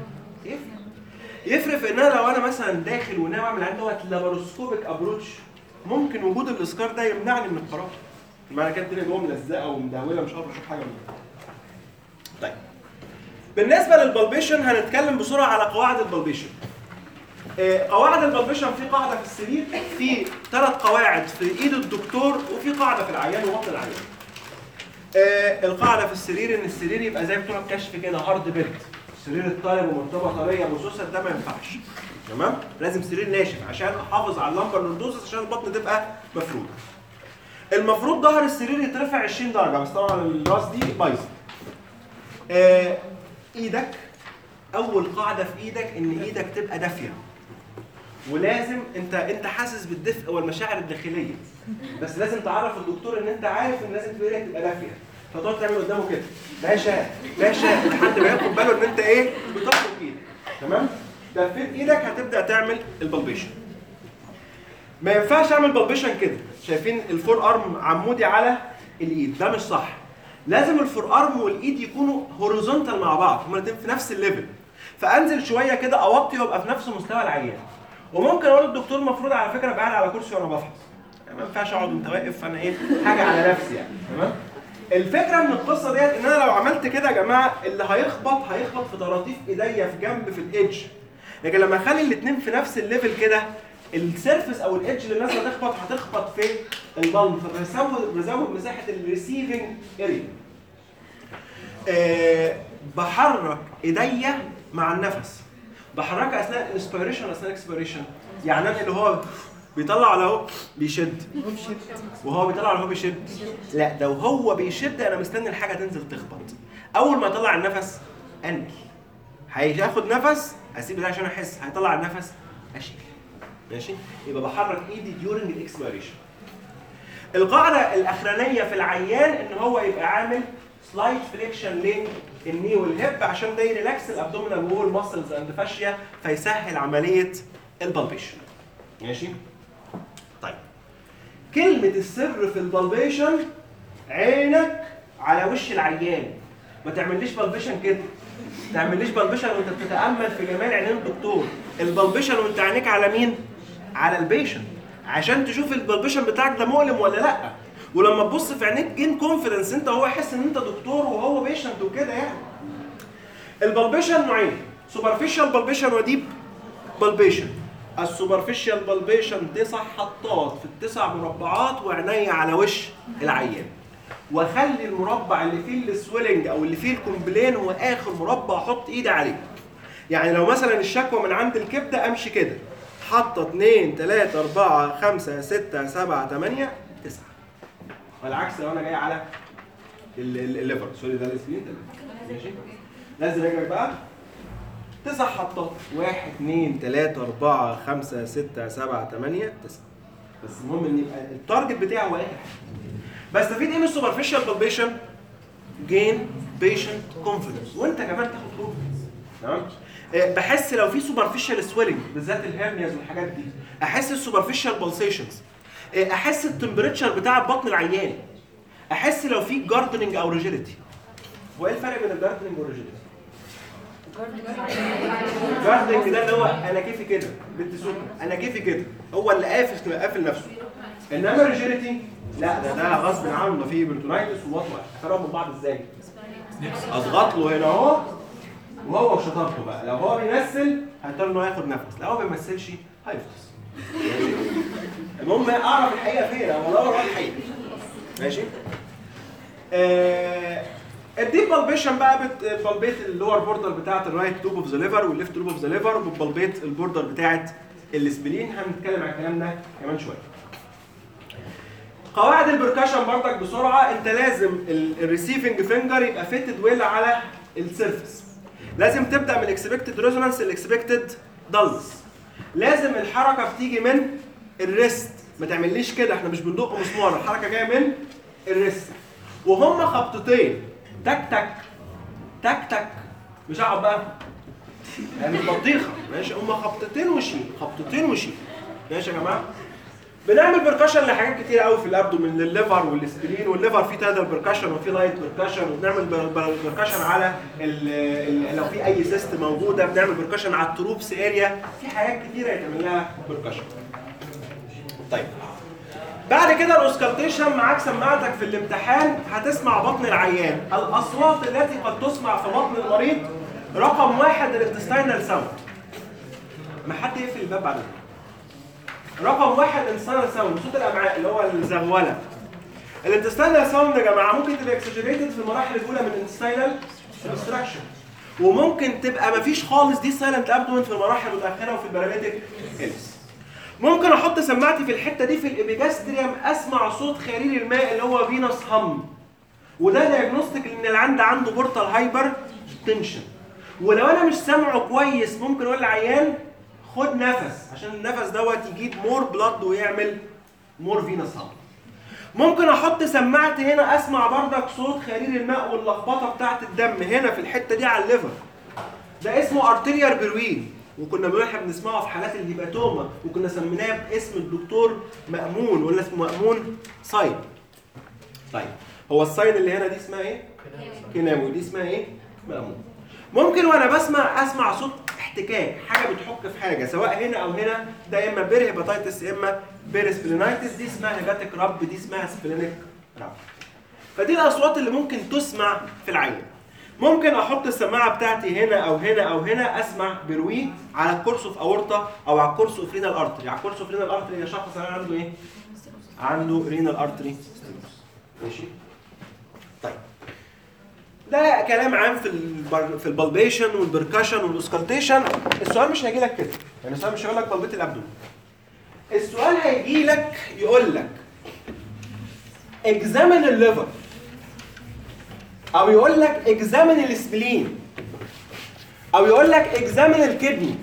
يفرق في ان انا لو انا مثلا داخل وناوي اعمل عندي دوت لاباروسكوبيك ابروتش ممكن وجود الاسكار ده يمنعني من القرار. معنى كده الدنيا جوه ملزقه ومدهوله مش هقدر اشوف حاجه منها. طيب بالنسبه للبلبيشن هنتكلم بسرعه على قواعد البلبيشن. قواعد البلبيشن في قاعده في السرير، في 3 قواعد في ايد الدكتور، وفي قاعده في العيان وبطن العيان. القاعده في السرير ان السرير يبقى زي بتوع الكشف كده هارد بيلت، سرير الطالب ومرتبه طريه بصوصه، ده ما ينفعش. تمام؟ لازم سرير ناشف عشان احافظ على اللمبر لوردوزس عشان البطن تبقى مفروده. المفروض ظهر السرير يترفع 20 درجه، بس طبعا الراس دي بايظه. ايدك اول قاعده في ايدك ان ايدك تبقى دافيه، ولازم انت حاسس بالدفء والمشاعر الداخليه، بس لازم تعرف الدكتور ان انت عارف ان لازم ايدك تبقى دافيه، فتقعد تعمل قدامه كده باشا باشا لحد ما ياخد باله ان انت ايه بتطلق ايدك. تمام؟ دفيت ايدك هتبدا تعمل البلبيشن. ما ينفعش اعمل بلبيشن كده، شايفين الفور ارم عمودي على الايد، ده مش صح. لازم الفور ارم والايد يكونوا هوريزونتال مع بعض، هما الاثنين في نفس الليفل. فانزل شويه كده اوطي وابقى في نفس مستوى العيان. وممكن اقول للدكتور المفروض على فكره ابقى قاعد على كرسي وانا بفحص، يعني ما ينفعش اقعد وانت واقف فانا ايه حاجه على نفسي يعني. تمام؟ الفكره من القصه ديت ان انا لو عملت كده يا جماعه اللي هيخبط في طراطيف ايديا في جنب في الايدج، لكن لما اخلي الاثنين في نفس الليفل كده السيرفس او الايدج اللي الناس هتخبط في البلم، فبزود مساحه الريسيفنج اريا. بحرك ايديا مع النفس، بحركها اثناء الانسبيريشن واثناء الاكسبيريشن. يعني انا اللي هو بيطلع على هو بيشد وهو بيطلع على هو بيشد، لا ده وهو بيشد انا مستني الحاجه تنزل تخبط. اول ما يطلع النفس انقل، هياخد نفس اسيب ده عشان احس، هيطلع النفس اشيل. ماشي؟ يبقى بحرك ايدي during الاكسبيريشن. القاعده الاخرانيه في العيان ان هو يبقى عامل سلايد فليكشن للني والهيب عشان ده يريلاكس الابدومينال وول ماسلز اند فاشيا فيسهل عمليه البلبيشن. ماشي؟ طيب كلمه السر في البلبيشن عينك على وش العيان، ما تعمليش بلبيشن كده، ما تعمليش بلبيشن وانت بتتامل في جمال عينين الدكتور، البلبيشن وانت عينيك على مين؟ على البيشن، عشان تشوف البلبيشن بتاعك ده مؤلم ولا لا. ولما تبص في عينيك جين كونفيدنس انت هو يحس ان انت دكتور وهو بيشنت وكده يعني. البلبيشن نوعين، سوبرفيشال بلبيشن وديب بلبيشن. السوبرفيشال بلبيشن 9 حطات في ال9 مربعات وعينيا على وش العيان، واخلي المربع اللي فيه السويلنج او اللي فيه الكومبلين هو اخر مربع احط ايدي عليه. يعني لو مثلا الشكوى من عند الكبده امشي كده، حاطه 2 3 4 5 6 7 8 9. والعكس لو انا جاي على الليفر، سوري ده الاسبرين ده. ماشي؟ لازم رجلك بقى 9 حطات، 1 2 3 4 5 6 7 8 9. بس المهم ان يبقى التارجت بتاعي هو اخر حاجه. بستفيد ايه من السوبرفيشال بالبيشن؟ جين بيشنت كونفيدنس، وانت كمان تاخد كونفيدنس. تمام؟ بحس لو في سوبرفيشال سويلنج بالذات الهيرنياز والحاجات دي، احس السوبرفيشال بالسيشنز، احس التمبريتشر بتاع بطن العيان، احس لو في جاردنينج او ريجيديتي. وايه الفرق بين الجاردنينج والريجيديتي؟ الجاردنينج ده اللي هو انا كيفي كده بنت سكر، انا كيفي كده، هو اللي قافل نفسه. انما الريجيديتي لا، ده غصب عنه، ده فيه برتونايتس ووطوه. افرقهم من بعض ازاي؟ اضغط له هنا اهو وهو وشطارته بقى، لو هو بيمثل هيضطر انه ياخد نفس، لو هو ما بيمثلش هيفطس. المهم اعرف الحقيقه فين، او ادور على الحقيقه. ماشي؟ الديب بالبيشن بقى بتبلبيت اللور بوردر بتاعت الرايت لوب اوف ذا ليفر والليفت لوب اوف ذا ليفر، وبتبلبيت البوردر بتاعت السبلين. هنتكلم عن الكلام ده كمان شويه. قواعد البركشن برضك بسرعه، انت لازم الريسيفنج فينجر يبقى فيتد ويل على السيرفيس. لازم تبدا من الاكسبكتد ريزونانس الاكسبكتد دلس. لازم الحركه بتيجي من الريست، ما تعمليش كده، احنا مش بندق مسمار، الحركه جايه من الريست. وهم خبطتين، تك تك تك تك، مش هقعد بقى يعني مش بطيخه ماشي، هما خبطتين وشيل خبطتين وشيل. ماشي يا جماعه؟ بنعمل بركشن لحاجات كتير قوي في الابدومين، للليفر والسبلين، والليفر فيه تادر بركشن وفيه لايت بركشن، وبنعمل بركشن على لو في اي سيست موجوده، بنعمل بركشن على التروبس اريا، في حاجات كتيره يتعمل لها بركشن. طيب بعد كده الاوسكالتيشن معاك سماعتك في الامتحان هتسمع بطن العيان. الاصوات التي قد تسمع في بطن المريض رقم 1 الانتستينال ساوند. ما حد يقفل الباب بعد كده. رقم 1 الانتستينال ساوند، صوت الامعاء اللي هو الزغوله. الانتستينال ساوند يا جماعه ممكن تبقى اكسجريتد في المراحل الاولى من الانتستينال اوبستراكشن، وممكن تبقى مفيش خالص دي سايلنت ابدومين في المراحل المتاخره وفي الباراليتيك هيلث. ممكن احط سماعتي في الحته دي في الابيجاستريوم اسمع صوت خرير الماء اللي هو فينوس هام، وده دايجنوستيك ان العند عنده بورتال هايبر تنشن. ولو انا مش سامعه كويس ممكن اقول للعيان خد نفس، عشان النفس دوت يجيب مور بلاد ويعمل مور فينوس هام. ممكن احط سماعتي هنا اسمع بردك صوت خرير الماء واللخبطه بتاعه الدم هنا في الحته دي على الليفر، ده اسمه ارتيريال بروين، وكنا احنا بنسمعه في حالات الهيباتوما، وكنا سميناه باسم الدكتور مأمون، ولا اسمه مأمون ساين. طيب هو الساين اللي هنا دي اسمها ايه؟ كيناوي. دي اسمها ايه؟ مأمون. ممكن وانا اسمع صوت احتكاك، حاجه بتحك في حاجه سواء هنا او هنا، ده يا اما بيرهيباتايتس يا اما بيرسبلينايتس، دي اسمها هيباتيك رب، دي اسمها سبلينيك رب. فدي الاصوات اللي ممكن تسمع في العين. ممكن احط السماعه بتاعتي هنا او هنا او هنا اسمع بروي على الكورس اوف اورتا او على الكورس اوف رينال ارتري. على الكورس اوف رينال ارتري يا شخص عنده ايه؟ عنده رينال ارتري ستينوس. ماشي؟ طيب ده كلام عام في البالبيشن والبركشن والاوسكالتيشن. السؤال مش هيجي لك كده، يعني السؤال مش هيقول لك بلبيت الابدومين. السؤال هيجي لك يقول لك اكزامن الليفر، او يقول لك اكزامن السبلين، او يقول لك اكزامن الكدني.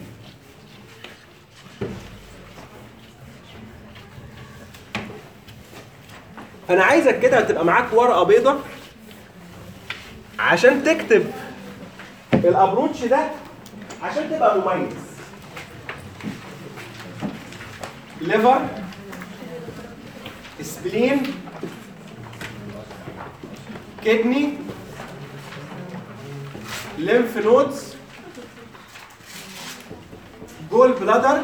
فانا عايزك كده تبقى معاك ورقه بيضاء عشان تكتب الابروتش ده عشان تبقى مميز. ليفر، سبلين، كدني، lymph nodes، جول بلادر،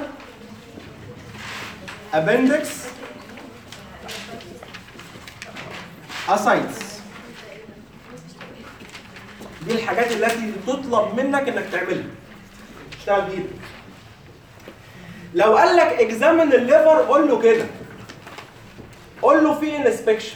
appendix، ascites. دي الحاجات التي تطلب منك انك تعملها. اشتغل بايدك. لو قال لك اكزامن الليفر قول له كده. قول له في انسبكشن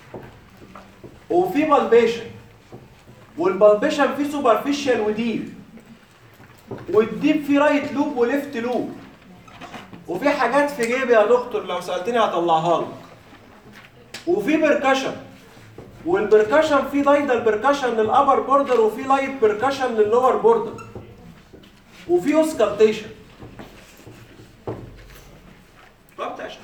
وفي بالبيشن، والبالبيشن فيه سوبرفيشال وديب، والديب فيه رايت لوب وليفت لوب، وفي حاجات في جيبي يا دكتور لو سالتني هطلعها لك، وفي بركشن، والبركشن فيه دايدال بركشن للابر بوردر وفي لايت بركشن لللور بوردر، وفي اوسكالتيشن. وابدا اشتغل.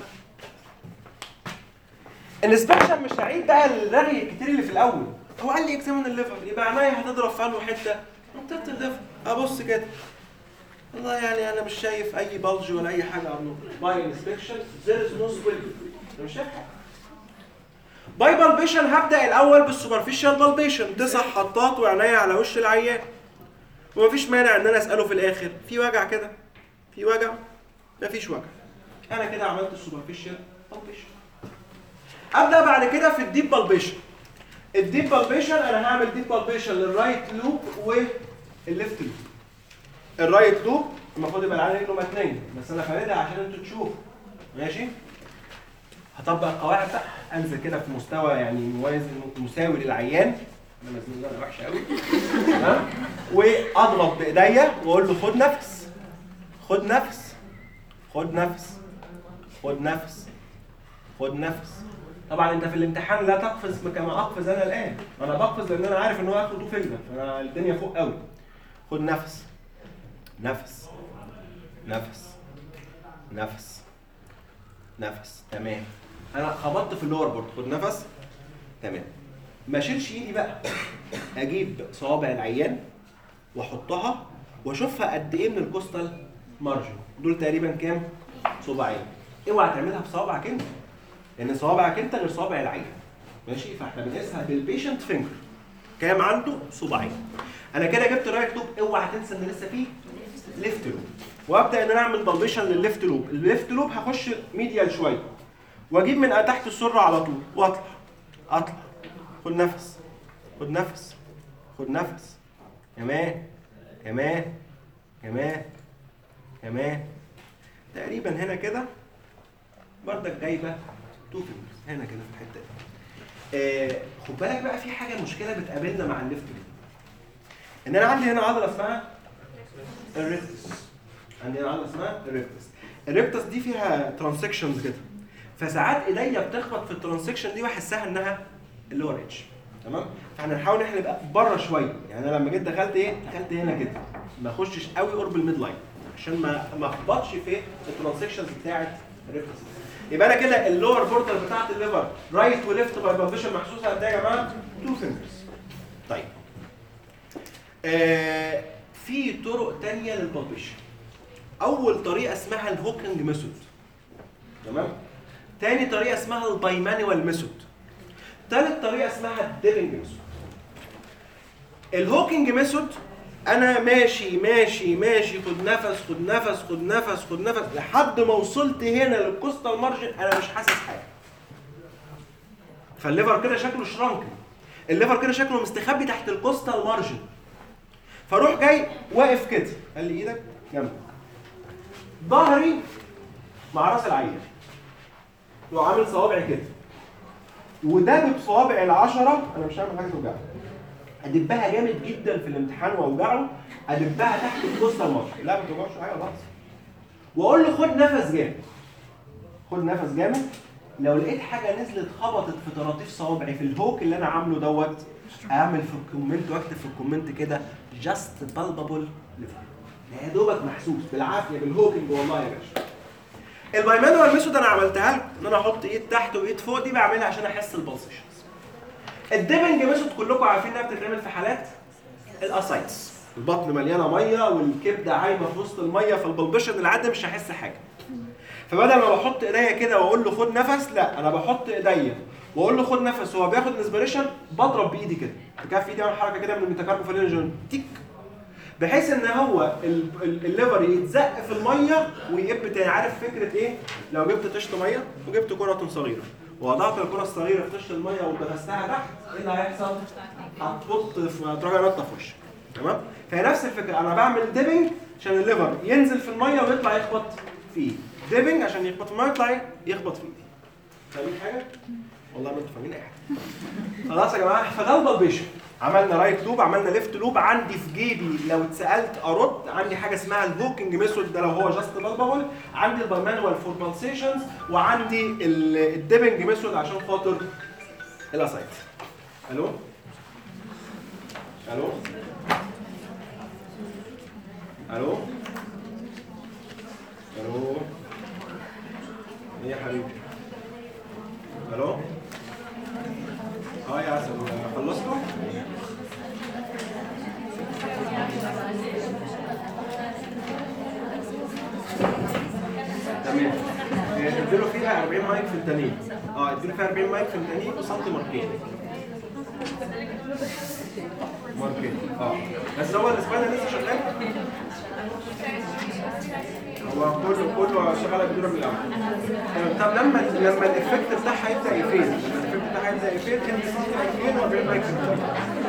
الانسبكشن مش هعيد بقى الرغي الكتير اللي في الاول. هو قال لي اكزامن الليفر، يبقى عينيا هتضرب في انه حته منطقه الليفر. ابص كده والله يعني انا مش شايف اي بلج ولا اي حاجه عنه. باي انسبكشن ذير از نو سويل، انا مش شايف حاجه. باي بالبيشن هبدا الاول بالسوبرفيشال بالبيشن، 9 حطات وعينيا على وش العيان، ومفيش مانع ان انا اساله في الاخر في وجع كده؟ في وجع؟ مفيش وجع. انا كده عملت السوبرفيشال بالبيشن. ابدا بعد كده في الديب بالبيشن. الديب بالبيشن انا هعمل ديب بالبيشن للرايت لوب والليفت لوب. الرايت لوب المفروض يبقى العين رجله متنيه، بس انا فاردها عشان انتوا تشوفوا. ماشي؟ هطبق القواعد بقى، انزل كده في مستوى يعني مساوي للعيان. انا مزنوق ده وحشه قوي. تمام؟ واضغط بايديا واقول له خد نفس، خد نفس، خد نفس، خد نفس، خد نفس. طبعا انت في الامتحان لا تقفز كما اقفز انا الان، انا بقفز لان انا عارف ان هو هياخد 2 فينجر، فانا الدنيا فوق قوي. خد نفس، نفس، نفس، نفس، نفس. تمام. انا خبطت في اللور بورد، خد نفس. تمام. ما اشيلش ايدي بقى، اجيب صوابع العيان واحطها واشوفها قد ايه من الكوستال مارجن. دول تقريبا كام؟ صباعين. اوعى تعملها بصوابعك انت، لان صوابعك انت غير صوابع العين. ماشي؟ فاحنا بنقيسها بالبيشنت فينجر. كام عنده؟ صباعين. انا كده جبت رايت لوب، اوعى تنسى ان لسه فيه ليفت لوب. وابدا ان انا اعمل بالبيشن للليفت لوب. الليفت لوب هخش ميديال شويه واجيب من تحت السره على طول واطلع اطلع. خد نفس، خد نفس، خد نفس. كمان كمان كمان كمان. تقريبا هنا كده بردك جايبه 2 فينجرز هنا كده في الحته دي. خد بالك بقى في حاجه مشكله بتقابلنا مع الليفت لوب، ان انا عندي هنا عضله اسمها الريكتس. عندي هنا عضله اسمها الريكتس. الريكتس دي فيها ترانسكشنز كده، فساعات ايديا بتخبط في الترانسكشن دي واحسها انها اللور اتش. تمام؟ فاحنا نحاول ان احنا نبقى بره شويه. يعني انا لما جيت دخلت ايه؟ دخلت هنا كده، ما اخشش قوي قرب الميد لاين عشان ما اخبطش في الترانسكشنز بتاعه الريكتس. يبقى انا كده اللور بوردر بتاعت الليفر رايت وليفت باي بالبيشن محسوسه قد ايه يا جماعه؟ 2 فينجرز. طيب في طرق تانية للبالبيشن. اول طريقه اسمها الهوكينج ميثود. تمام؟ تاني طريقه اسمها البايمانوال ميثود. تالت طريقه اسمها الديبنج ميثود. الهوكينج ميثود انا ماشي ماشي ماشي، خد نفس خد نفس خد نفس خد نفس لحد ما وصلت هنا للكوستال مارجن انا مش حاسس حاجه. فالليفر كده شكله شرانك، الليفر كده شكله مستخبي تحت الكوستال مارجن. فاروح جاي واقف كده، قال لي ايدك جنبك، ظهري مع راس العين، لو عامل صوابعي كده ودابب صوابعي العشرة. انا مش هعمل حاجه توجعني، ادبها جامد جدا في الامتحان واوجعه، ادبها تحت الكوستال مارجن، لا ما توجعش حاجه خالص. واقول له خد نفس جامد، خد نفس جامد. لو لقيت حاجه نزلت خبطت في طراطيف صوابعي في الهوك اللي انا عامله دوت، اعمل في الكومنت واكتب في الكومنت كده جاست بالبابل ليفر، يا دوبك محسوس بالعافيه بالهوكينج والله يا باشا. البايمانوال ميثود انا عملتها لكم ان انا احط ايد تحت وايد فوق، دي بعملها عشان احس البلسيشنز. الديبنج ميثود كلكم عارفين انها بتتعمل في حالات الاسايتس، البطن مليانه ميه والكبده عايمه في وسط الميه، فالبلبشن العادي مش هحس حاجه. فبدل ما بحط ايديا كده واقول له خد نفس، لا انا بحط ايديا واقول له خد نفس وهو بياخد الانسبيريشن، بضرب بايدي كده، بكف ايدي اعمل حركه كده من الميتاكاربوفالينجون تيك، بحيث ان هو الليفر يتزق في الميه ويقب تاني. عارف فكره ايه؟ لو جبت طشت ميه وجبت كره صغيره ووضعت الكره الصغيره في طشت الميه ودرستها تحت، ايه اللي هيحصل؟ هتبط في درجه نطه في وشك. تمام؟ فهي نفس الفكره، انا بعمل ديبنج عشان الليفر ينزل في الميه ويطلع يخبط فيه، ديبنج عشان يخبط في الميه ويطلع يخبط فيه. فاهمين حاجه؟ والله ما انتوا فاهمين اي حاجه. خلاص يا جماعه، فده البالبيشن. عملنا رايت لوب، عملنا ليفت لوب. عندي في جيبي لو اتسالت ارد، عندي حاجه اسمها الهوكينج ميثود، ده لو هو جاست بالبابل، عندي البايمانوال فور بالسيشنز، وعندي الديبنج ميثود عشان خاطر الاسايت. الو الو الو الو ايه يا حبيبي؟ الو يا عسل، خلصتوا؟ تمام. اديله فيها 40 مايك في التانيين. اديله فيها 40 مايك في التانيين وسنتي ماركين. بس هو الاسبانيا لسه شغال؟ هو كله شغال بدون من الاول. طب لما الافكت بتاعها يبدا يفيد، كان سنتي ماركين و40 مايك في التانيين.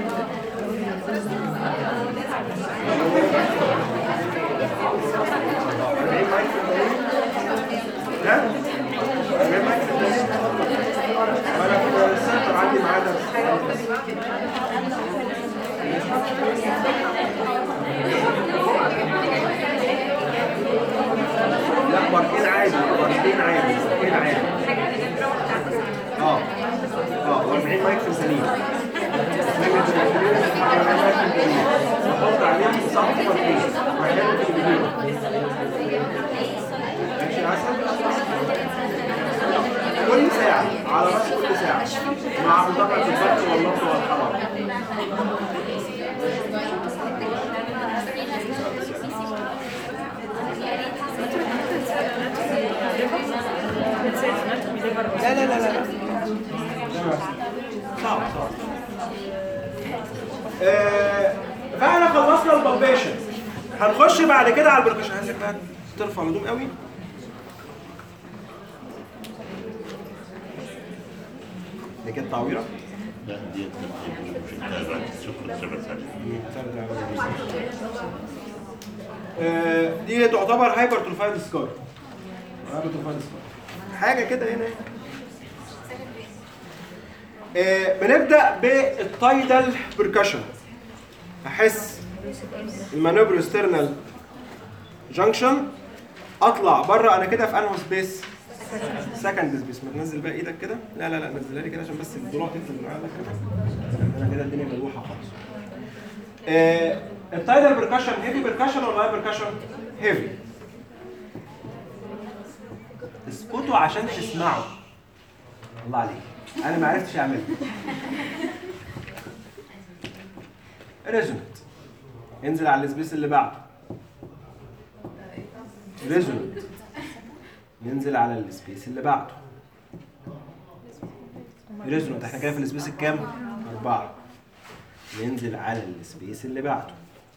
لا؟ أنا في السنتر عندي معاه لا ماركين عادي، ماركين عادي. 40 مايك في الثانية. فاحنا خلصنا البالبيشن. هنخش بعد كده على البركشن. عايزك بقى ترفع الهدوم قوي. دي كانت تعويره. لا دي مش متابعة شكرا شباب. دي تعتبر هايبرتروفايد سكار. حاجه كده هنا. بنبدا بالتايدال بركشن. احس المانوبر ستيرنال جانكشن، اطلع بره. انا كده في انهو سبيس؟ سكند سبيس. ما تنزل بقى ايدك كده. لا نزلها لي كده عشان بس الضلوع تنزل معايا كده. انا كده الدنيا ملوحه خالص. التايدال بركشن هيفي بركشن ولا لايت بركشن؟ هيفي. اسكتوا عشان تسمعوا. الله عليك، انا ما عرفتش اعملها. ريزونت، انزل على السبيس اللي بعده. ريزونت، ينزل على السبيس اللي بعده. ريزونت، احنا كده في السبيس الكام؟ 4. ينزل على السبيس اللي بعده.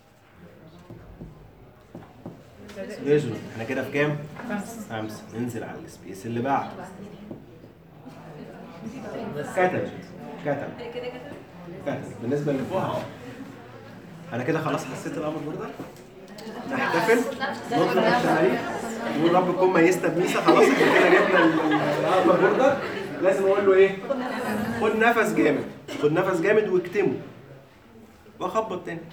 ريزونت، احنا كده في كام؟ 5. ننزل على السبيس اللي بعده. كتب بالنسبه اللي فوقها. انا كده خلاص حسيت الامر برده. نحتفل نطلب الشماريخ نقول رب تكون ميزت بميسه. خلاص احنا كده جبنا الامر برده. لازم اقول له ايه؟ خد نفس جامد، خد نفس جامد واكتمه واخبط تاني.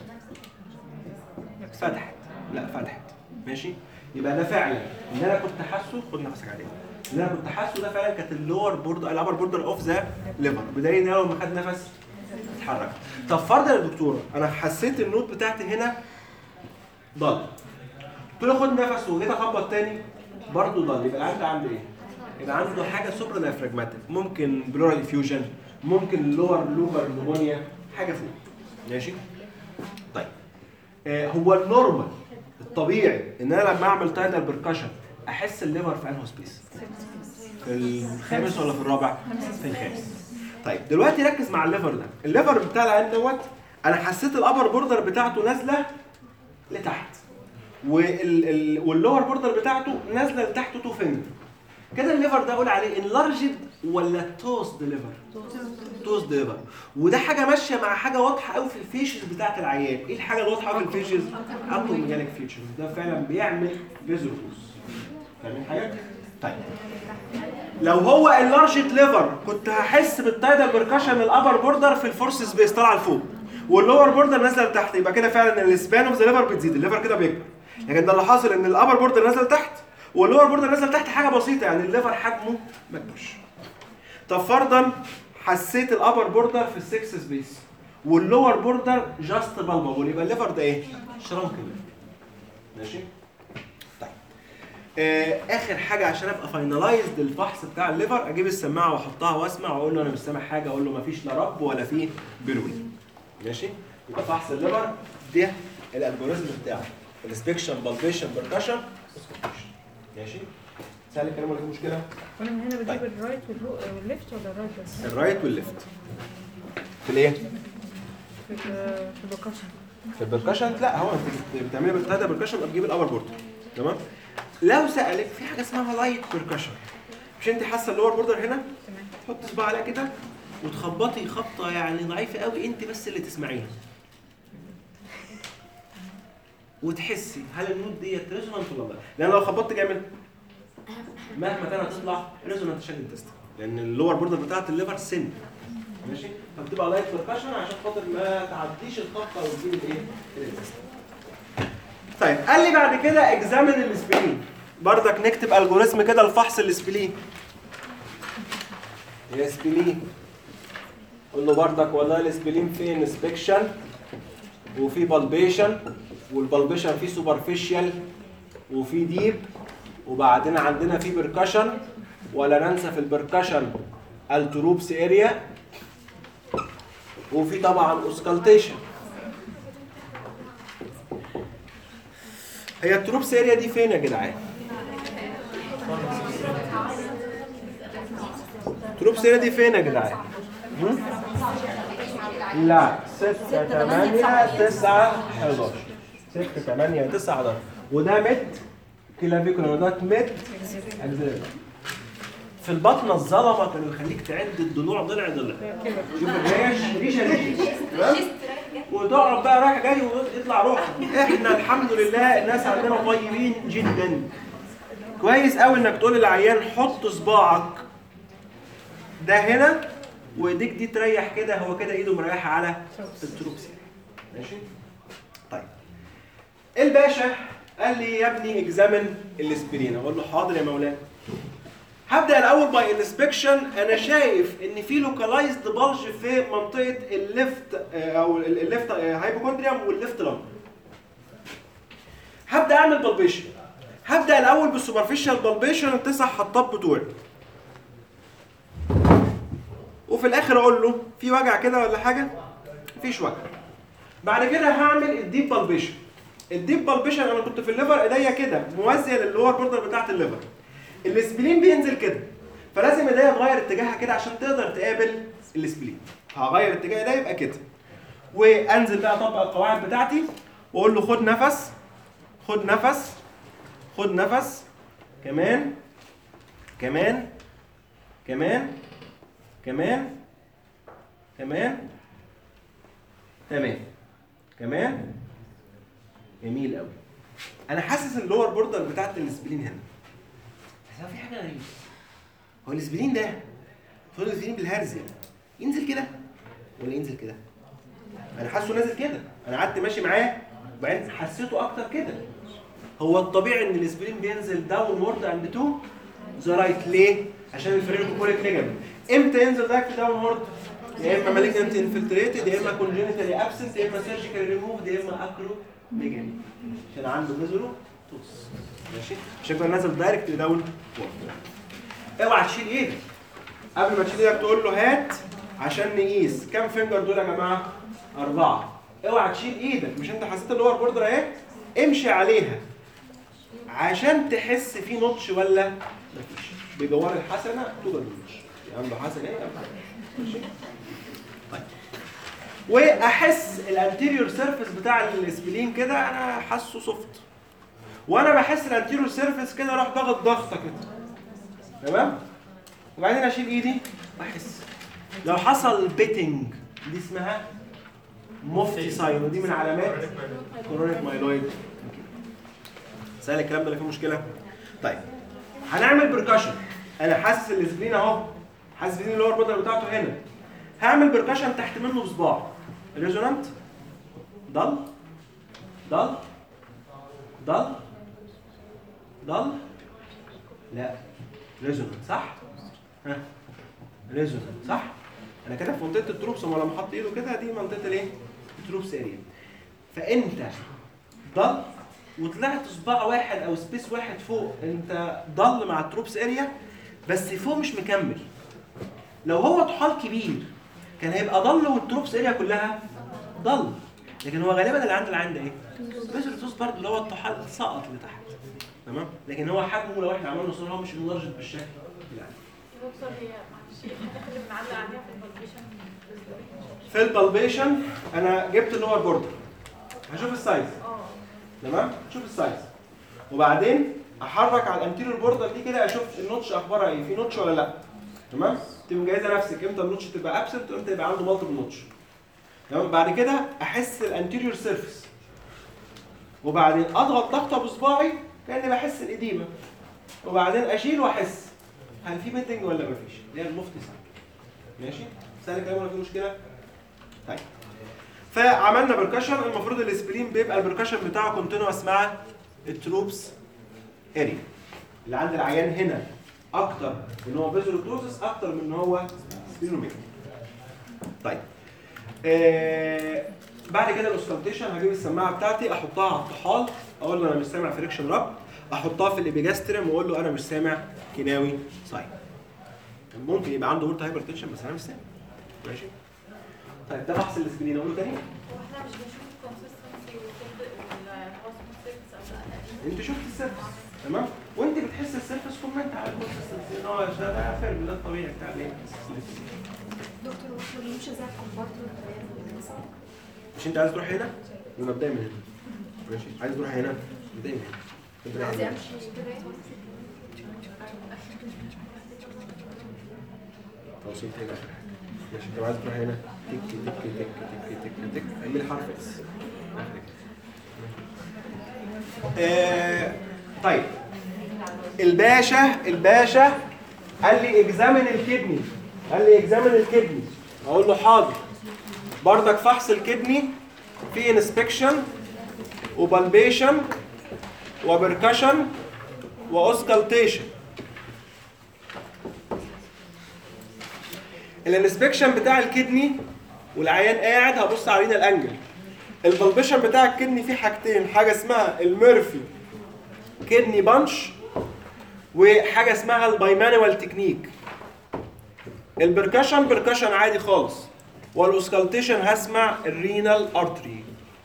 فتحت، لا فتحت. ماشي؟ يبقى ده فعلا اللي انا كنت حاسه. خد نفسك عليه. اللي انا كنت حاسه ده فعلا كانت اللور بوردر، الابر بوردر اوف ذا ليفر، بدليل ان انا لما خد نفس اتحرك. طب فرضا يا دكتوره انا حسيت النوت بتاعتي هنا ضل، قلت له خد نفس وجيت اخبط تاني برضه ضل، يبقى العيان ده عنده ايه؟ يبقى عنده حاجه سوبرا دايفراجماتيك، ممكن بلورال افيوجن، ممكن لور لوبر نمونيا، حاجه فوق. ماشي؟ طيب هو النورمال الطبيعي ان انا لما اعمل تايدال بركشن احس الليفر في انهو سبيس؟ في الخامس ولا في الرابع؟ في الخامس. طيب دلوقتي ركز مع الليفر ده. الليفر بتاع العين دوت انا حسيت الابر بوردر بتاعته نازله لتحت واللور بوردر بتاعته نازله لتحت 2 فينجر. كده الليفر ده اقول عليه انلارجد ولا توست ليفر؟ توست ليفر. وده حاجه ماشيه مع حاجه واضحه قوي في الفيشز بتاعت العيان. ايه الحاجه الواضحه قوي في الفيشز؟ ابدوميناليك فيتشرز. ده فعلا بيعمل فيزوفوس. فاهمين حاجه؟ طيب لو هو اللارجد ليفر كنت هحس بالتايدال بركشن الابر بوردر في الفورس سبيس طالعه لفوق واللور بوردر نازله لتحت، يبقى كده فعلا السبان اوف ذا ليفر بتزيد، الليفر كده بيكبر. لكن ده اللي حاصل ان الابر بوردر نازله لتحت واللور بوردر نازله لتحت، حاجه بسيطه يعني الليفر حجمه ما كبرش. طب فرضا حسيت الابر بوردر في السكس سبيس واللور بوردر جاست بالبابول، يبقى الليفر ده ايه؟ شرنك. ماشي؟ طيب اخر حاجه عشان ابقى فاينلايزد الفحص بتاع الليفر، اجيب السماعه واحطها واسمع واقول له انا مش سامع حاجه، اقول له مفيش لا رب ولا فيه بلوي. ماشي؟ يبقى فحص الليفر ده الالجوريزم بتاعه الانسبكشن بالبيشن بركشن. ماشي؟ سهل الكلام ولا في مشكله؟ وانا من هنا بجيب الرايت والليفت ولا الرايت بس؟ الرايت والليفت. في الايه؟ في البركشن. في البركشن لا، هو انت بتعملي بالتايدال بركشن بتجيب الابر بوردر. تمام؟ لو سالك في حاجه اسمها لايت بركشن، مش انت حاسه اللور بوردر هنا؟ تمام. تحط صباع عليها كده وتخبطي خبطه يعني ضعيفه قوي انت بس اللي تسمعيها. وتحسي هل النوت ديت ريزونانت ولا لا؟ لان لو خبطت جامد مهما كانت هتطلع ريزونانت عشان التست، لان اللور بوردر بتاعت الليفر سن. ماشي؟ فبتبقى لايت بركشن عشان خاطر ما تعديش الخبطه وتجيب الايه؟ التست. طيب قال لي بعد كده اكزامن الاسبلين. بردك نكتب الجوريزم كده لفحص الاسبلين. يا اسبلين قول له بردك والله الاسبلين فيه انسبكشن وفي بالبيشن، والبالبيشن فيه سوبرفيشال وفي ديب، وبعدين عندنا في بركشن، ولا ننسى في البركشن التروبس اريا، وفي طبعا اوسكالتيشن. هي التروبس اريا دي فين يا جدعان؟ التروبس اريا دي فين يا جدعان؟ لا 6 8 9 11 6 8 9 11 وده ميد كلافيكولار وده ميد اكزيلري. في البطنه الظلمه كانوا يخليك تعد الضلوع ضلع ضلع. شوف الريش ريشه تمام؟ وتقعد بقى رايح جاي ويطلع روحك. احنا الحمد لله الناس عندنا طيبين جدا. كويس قوي انك تقول للعيان حط صباعك ده هنا وايديك دي تريح كده، هو كده ايده مريحه على التروبسي. ماشي؟ طيب الباشا قال لي يا ابني اكزامن الاسبرين، اقول له حاضر يا مولانا. هبدا الاول باي انسبكشن. انا شايف ان في لوكالايزد بلج في منطقه الليفت او الليفت هايبوكوندريوم والليفت لانج. هبدا اعمل بالبيشن. هبدا الاول بالسوبرفيشال بالبيشن التسع حطات بتوعي، وفي الاخر اقول له في وجع كده ولا حاجه؟ مفيش وجع. بعد كده هعمل الديب بالبيشن. الديب بالبيشن انا كنت في الليفر ايديا كده موازيه للور بوردر بتاعت الليفر. الاسبلين بينزل كده، فلازم ايديا تغير اتجاهها كده عشان تقدر تقابل الاسبلين. هغير اتجاه ايديا يبقى كده، وانزل بقى اطبق القواعد بتاعتي واقول له خد نفس، خد نفس، خد نفس، كمان كمان كمان كمان كمان تمام كمان. جميل قوي. انا حاسس اللور بوردر بتاعت الاسبلين هنا، بس في حاجه غريبه. هو الاسبلين ده هو الاسبلين بالهرزه ينزل كده ولا ينزل كده؟ انا حاسه نازل كده. انا قعدت ماشي معاه وبعدين حسيته اكتر كده. هو الطبيعي ان الاسبرين بينزل داون وورد اند تو ذا رايت. ليه؟ عشان الفرينكوكوليك ليجامنت. امتى ينزل دايركت داون وورد؟ يا اما مالجنت انفلتريتد، يا اما كونجنتالي ابسنت، يا اما سيرجيكال ريموفد، يا اما اكرو ميجاني، عشان عنده ميزولو توس. ماشي؟ عشان كده نازل دايركت داون وورد. اوعى تشيل ايدك. قبل ما تشيل ايدك تقول له هات عشان نقيس. كام فينجر دول يا جماعه؟ 4. اوعى تشيل ايدك. مش انت حسيت اللور بوردر اهي؟ امشي عليها عشان تحس في نوتش ولا مفيش. بجوار الحسنه توجد النوتش. عنده حسنه ايه؟ ماشي؟ طيب. واحس الانتيريور سيرفيس بتاع الاسبلين كده انا حاسه سوفت. وانا بحس الانتيريور سيرفيس كده اروح ضغط ضغطه كده. تمام؟ وبعدين اشيل ايدي واحس. لو حصل بيتنج دي اسمها مفتي ساين، ودي من علامات كورونيك مايلويد. سهل الكلام ده اللي فيه مشكله؟ طيب هنعمل بركشن. انا حاسس الاسبلين اهو، حاسس الاسبلين اللي هو البودر بتاعته هنا. هعمل بركشن تحت منه بصباع. ريزونانت ضل ضل ضل ضل لا ريزونانت صح؟ ها ريزونانت صح؟ انا كده في منطقه التروبس، وما لما حط ايده كده دي منطقه الايه؟ التروبس اريا. فانت ضل وطلعت صباع واحد او سبيس واحد فوق، انت ضل مع التروبس اريا بس فوق مش مكمل. لو هو طحال كبير كان هيبقى ضل والتروبس اريا كلها ضل، لكن هو غالبا اللي عند العين ده ايه؟ بيزرتوس برضه اللي هو الطحال سقط لتحت. تمام؟ لكن هو حجمه لو احنا عملنا صوره هو مش انلارجد بالشكل يعني. دكتور هي معلش ايه الحاجات اللي بنعلق عليها في البلبيشن؟ في البالبيشن انا جبت اللور بوردر، هشوف السايز. تمام؟ شوف السايز وبعدين احرك على الانتيريور بوردر دي كده اشوف النوتش اخبارها ايه، في نوتش ولا لا. تمام؟ تبقى مجهزه نفسك امتى النوتش تبقى ابسنت وامتى يبقى عنده مالتيبل نوتش. تمام؟ بعد كده احس الانتيريور سيرفيس وبعدين اضغط ضغطه بصباعي كاني بحس الاديمه، وبعدين اشيل واحس هل في بيتنج ولا مفيش. دي المفتي ساين. ماشي؟ سهل الكلام ولا في مشكله؟ طيب فعملنا بركشن. المفروض الاسبلين بيبقى البركشن بتاعه كونتينوس مع التروبس اريا اللي عند العيان هنا، اكتر من هو فيزولوتوزس اكتر من ان هو سبلينوميجالي. طيب بعد كده الاوسكالتيشن هجيب السماعه بتاعتي احطها على الطحال، اقول له انا مش سامع فريكشن راب، احطها في الابيجاستريم واقول له انا مش سامع كيناوي ساين. ممكن يبقى عنده بورتا هايبرتنشن بس انا مش سامع. ماشي؟ طيب ده بحث الاسبلين اقوله تاني؟ هو احنا مش بنشوف الكونسستنسي والهوسموسيكس او لا؟ انت شفت السيرفس تمام؟ وانت بتحس السيرفس كومنت على الكونسستنسي ان هو ده فيرم، ده الطبيعي بتاع الايه؟ دكتور وصل مش زي الكومبارتمنت مش انت عايز تروح هنا؟ يبقى ابدأ من هنا. ماشي؟ عايز تروح هنا؟ ابدأ من هنا. عايزة امشي كده. توصيل تاني اخر حاجه. ماشي انت عايز تروح هنا تك تك تك تك تك تك اعمل حرف اس. طيب الباشا قال لي اكزامن الكدني. اقول له حاضر. بردك فحص الكدني في انسبكشن وبالبيشن وبركشن واوسكالتيشن. الانسبكشن بتاع الكدني والعيان قاعد هبص على رينا الانجل. البلبشن بتاع الكدني فيه حاجتين، حاجه اسمها الميرفي كدني بانش وحاجه اسمها البايمانوال تكنيك. البركشن بركشن عادي خالص، والاوسكالتيشن هسمع الرينال ارتري.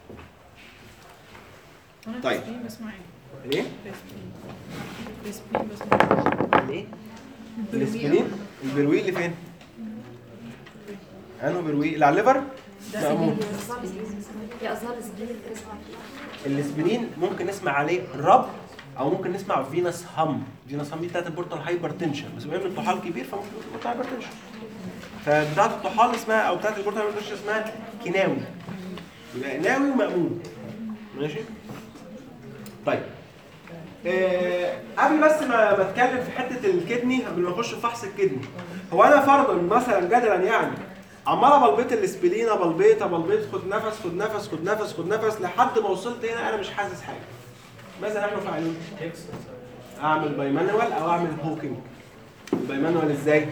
طيب بسمع ايه؟ الاسبرين بسمع ايه؟ الاسبرين؟ البروي اللي فين؟ انه بروي اللي على الليفر؟ مأمون. يا ازهار الزبيب الاسبرين ممكن نسمع عليه رب او ممكن نسمع فينس هام. فينس هام دي بتاعت البورتال هايبرتنشن، بس بما ان الطحال كبير فممكن يكون بورتال هايبرتنشن. فبتاعت الطحال اسمها او بتاعت البورتال هايبرتنشن اسمها كيناوي. يبقى ناوي ومأمون. ماشي؟ طيب قبل بس ما اتكلم في حته الكدني قبل ما اخش في فحص الكدني، هو انا فرضا مثلا جدلا يعني عمال بلبط الاسبلينه بلبط خد نفس لحد ما وصلت هنا انا مش حاسس حاجه. ماذا نحن فاعلون؟ اعمل بايمانوال او اعمل هوكينج. البايمانوال ازاي؟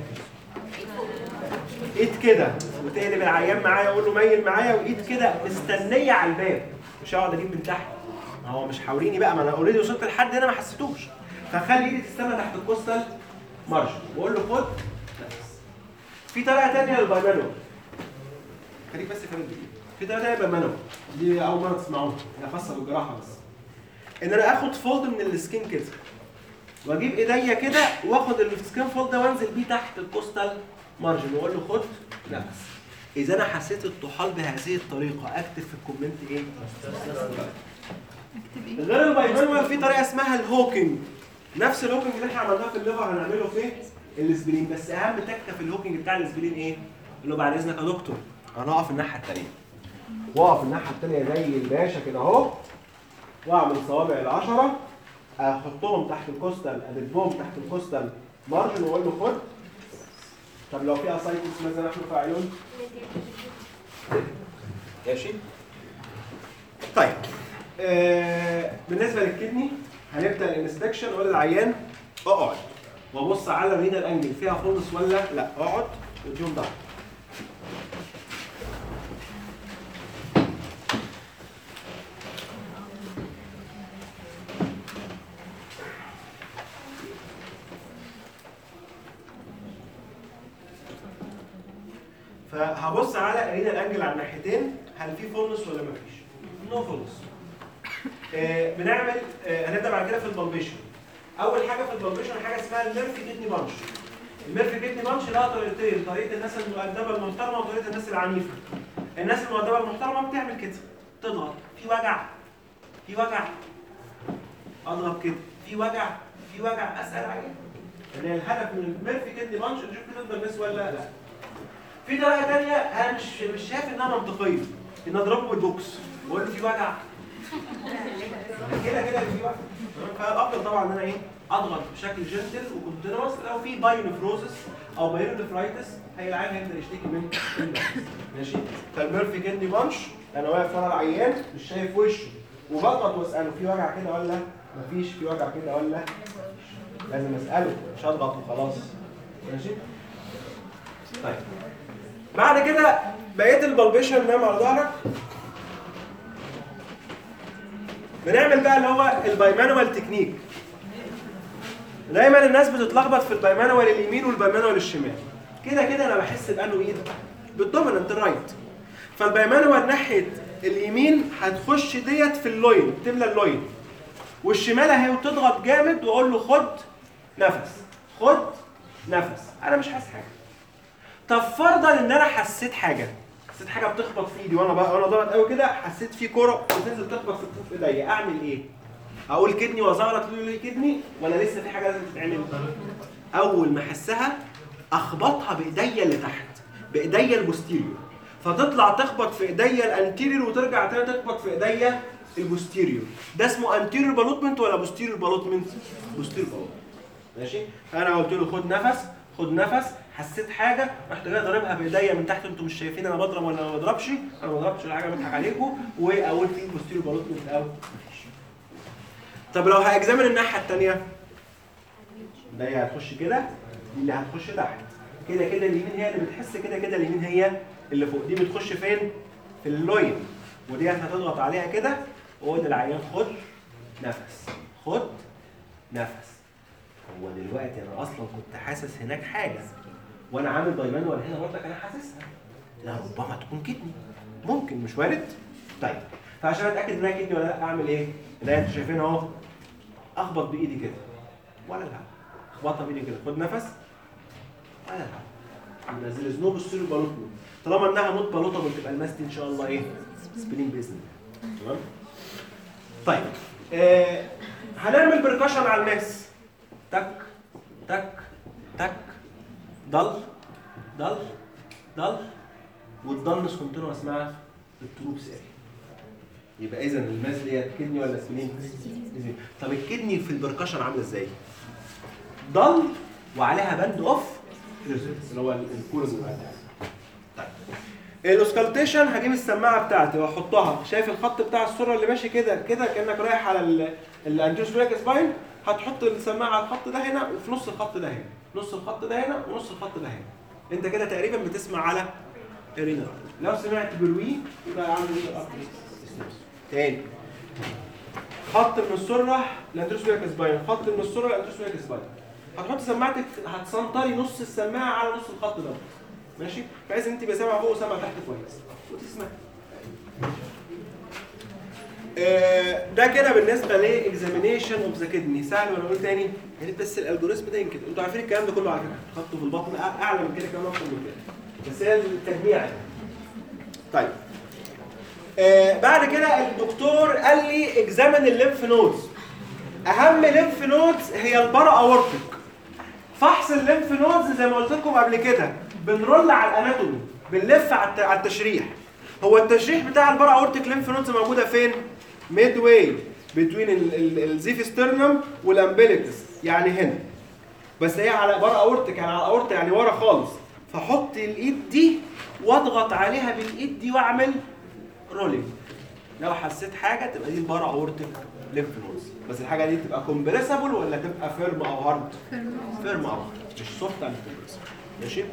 ايد كده وتقلب العيان معايا اقول له ميل معايا، وايد كده مستنيه على الباب، مش هقعد اجيب من تحت. ما هو مش حاوريني بقى، ما انا اوريدي وصلت لحد هنا ما حسيتوش، فخلي ايدي تستنى تحت الكوستال مارجن واقول له خد نفس. في طريقه ثانيه للبايمانوال، خليك بس فاهم دي. في طريقه ثانيه للبايمانوال دي اول مره تسمعوها، هي خاصه بالجراحه بس. ان انا اخد فولد من السكين كده واجيب ايديا كده واخد السكين فولد ده وانزل بيه تحت الكوستال مارجن واقول له خد نفس. اذا انا حسيت الطحال بهذه الطريقه اكتب في الكومنت ايه؟ غير البايمانوال في طريقه اسمها الهوكينج. نفس الهوكينج اللي احنا عملناه في الليفر هنعمله في الاسبرين، بس اهم تكه في الهوكينج بتاع الاسبرين ايه؟ اللي هو بعد اذنك يا دكتور انا هقف الناحيه الثانيه. واقف الناحيه الثانيه زي الباشا كده اهو، واعمل صوابع العشره احطهم تحت الكوستال، ادبهم تحت الكوستال مارجن واقول له خد. طب لو في اسايتس ماذا نحن فاعلون؟ ماشي؟ طيب بالنسبه للكدني هنبدا الانسبكشن واقول للعيان اقعد وابص على الرينال انجل فيها فولس ولا لا. اقعد واديهم ضغط. فهبص على الرينال انجل على الناحيتين، هل في فولس ولا مفيش؟ نو فولس. بنعمل هنبدا بعد كده في البلبيشن. اول حاجه في البلبيشن حاجه اسمها الميرفي كدني بانش. الميرفي كدني بانش لها طريقتين، طريقه الناس المؤدبه المحترمه وطريقه الناس العنيفه. الناس المؤدبه المحترمه بتعمل كده، تضغط في وجع اضغط كده في وجع اسال عليه. يعني الهدف من الميرفي كدني بانش نشوف بتقدر الناس ولا لا. في طريقه ثانيه انا مش شايف انها منطقيه، ان اضربه بالبوكس واقول له في وجع كده في وجع. فالافضل طبعا ان انا ايه اضغط بشكل جنتل وكونتينوس. لو في بايونفروزس او بايونفرايتس العيان هيقدر يشتكي من ماشي. فالميرفي كدني بانش انا واقف ورا العيان مش شايف وشه وبضغط واساله في وجع كده ولا مفيش، في وجع كده ولا لازم اساله مش هضغط وخلاص. ماشي. طيب بعد كده بقيه البلبيشن نام على ظهرك. بنعمل بقى اللي هو البايمانوال تكنيك. دايما الناس بتتلخبط في البايمانوال اليمين والبايمانوال الشمال. كده انا بحس بانه ايد بالدوميننت الرايت. فالبايمانوال ناحيه اليمين هتخش ديت في اللوين، تملى اللوين، والشمال اهي وتضغط جامد واقول له خد نفس. انا مش حاسس حاجه. طب فرضا ان انا حسيت حاجه، حسيت حاجه بتخبط في ايدي وانا ضاغط قوي كده، حسيت في كره بتنزل تخبط في ايديا، اعمل ايه؟ اقول كدني وازغرط لي كدني ولا لسه في حاجه لازم تتعمل؟ اول ما احسها اخبطها بايديا اللي تحت، بايديا البوستيريور، فتطلع تخبط في ايديا الانتيريور وترجع تاني تخبط في ايديا البوستيريور. ده اسمه انتيريور بالوتمنت ولا بوستيريور بالوتمنت؟ بوستيريور بالوتمنت. ماشي؟ انا قلت له خد نفس، خد نفس، حسيت حاجه رحت جاي ضاربها بايديا من تحت، انتوا مش شايفين انا بضرب ولا ما بضربش، انا ما بضربش ولا حاجه، بضحك عليكم، واقول في بوستيريور بالوتمنت او طب لو هاجزامن الناحيه الثانيه ده هتخش كده، دي اللي هتخش تحت كده كده، اليمين هي اللي بتحس كده كده، اليمين هي اللي فوق، دي بتخش فين؟ في اللوين، ودي هتضغط عليها كده وقول للعيان خد نفس، خد نفس. هو دلوقتي انا اصلا كنت حاسس هناك حاجه وانا عامل ضيمان ولا هنا برضك انا حاسسها؟ لا ربما تكون كدني، ممكن، مش وارد؟ طيب فعشان اتاكد انها كدني ولا لا اعمل ايه؟ ده انتوا شايفين اهو، اخبط بايدي كده ولا لا، اخبطها بايدي كده، خد نفس ولا لا، يبقى زي الزنوب السيرو بالوتمنت، طالما انها نوت بالوتابل تبقى الماس دي ان شاء الله ايه؟ سبلين باذن الله. تمام؟ طيب هنعمل بركشن على الماس، تك تك تك، ضل ضل ضل، والضلنس كونتينوس مع التروبس اريا. يبقى اذا الماس دي كدني ولا سبلين؟ طب الكدني في البركشن عامله ازاي؟ ضل وعليها باند اوف اللي هو الكورز اللي بعدها. طيب الاوسكالتيشن هجيب السماعه بتاعتي واحطها، شايف الخط بتاع السره اللي ماشي كده كده كانك رايح على الانتيروسبيريك سباين، هتحط السماعه على الخط ده هنا وفي نص الخط ده هنا، نص الخط ده هنا ونص الخط ده هنا، انت كده تقريبا بتسمع على ارينا. لو سمعت بروي يبقى عامل ايه؟ تاني خط من السره للانتيروسبيريك سباين، خط من السره للانتيروسبيريك سباين، هتحط سماعتك هتسنطري نص السماعه على نص الخط ده، ماشي؟ بحيث ان انت تبقى سامعه فوق وسامعه تحت كويس وتسمع. ده كده بالنسبه لاكزامينيشن اوف ذا كدني. سهل ولا اقول تاني؟ يعني بس الالجوريزم ده يمكن انتوا عارفين الكلام ده كله على فكره، خطه في البطن اعلى من كده كمان اكتر من كده، بس هي التجميع. طيب بعد كده الدكتور قال لي اكزامن الليمف نودز. اهم ليمف نودز هي البارا اورتيك. فحص الليمف نودز زي ما قلت لكم قبل كده بنرول على الاناتومي، بنلف على التشريح. هو التشريح بتاع البارا اورتيك ليمف نودز موجوده فين؟ ميد واي بين الزيف سترنم والامبليكس، يعني هنا، بس هي على بارا اورتيك، يعني على الاورتا، يعني ورا خالص. فحط الايد دي واضغط عليها بالايد دي واعمل رولينج. لو حسيت حاجه تبقى دي البارا اورتيك ليمف نودز، بس الحاجه دي تبقى كومبريسبل ولا تبقى فيرم او هارد؟ فيرم او هارد، مش سوفت اند كومبريسبل. ماشي؟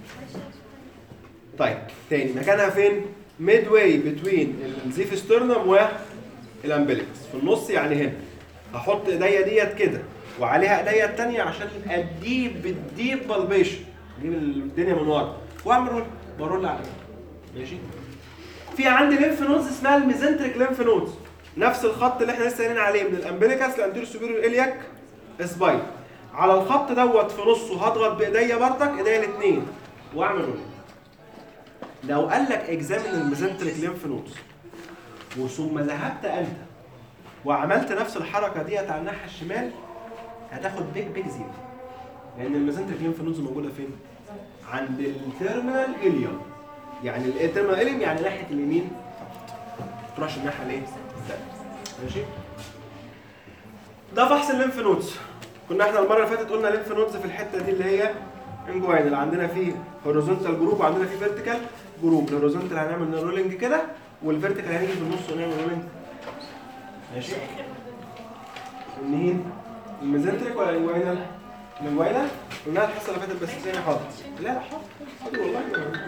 طيب تاني مكانها فين؟ ميد واي بين الزيف سترنم والامبليكس، في النص يعني هنا. هحط ايديا ديت كده وعليها ايديا الثانيه عشان الديب بالبيشن، اجيب الدنيا من ورا واعمل برول عليها. ماشي؟ في عندي ليمف نودز اسمها الميزنتريك ليمف نودز، نفس الخط اللي احنا لسه قايلين عليه من الامبليكس لانتيرو سوبيريور الياك سباين. على الخط دوت في نصه هضغط بايديا بردك، ايديا الاثنين، واعمل رول. لو قال لك اكزامن الميزنتريك ليمف نودز وثم ذهبت انت وعملت نفس الحركه ديت على الناحيه الشمال، هتاخد بيج زيرو، لان الميزنتريك ليمف نودز موجوده فين؟ عند التيرمينال اليوم. يعني التيرمينال اليوم يعني ناحيه اليمين فقط، ما تروحش الناحيه الايه؟ ماشي؟ ده فحص الليمف نودز. كنا احنا المره اللي فاتت قلنا ليمف نودز في الحته دي اللي هي انجوينال، عندنا فيه هوريزونتال جروب وعندنا فيه فيرتيكال جروب. الهوريزونتال هنعمل رولينج كده، والفيرتيكال هنيجي في النص ونعمل رولينج. ماشي؟ منين؟ الميزنتريك ولا الانجوينال؟ الانجوينال؟ قلناها الحصه اللي فاتت بس ثانيه حاضر. لا حاضر والله.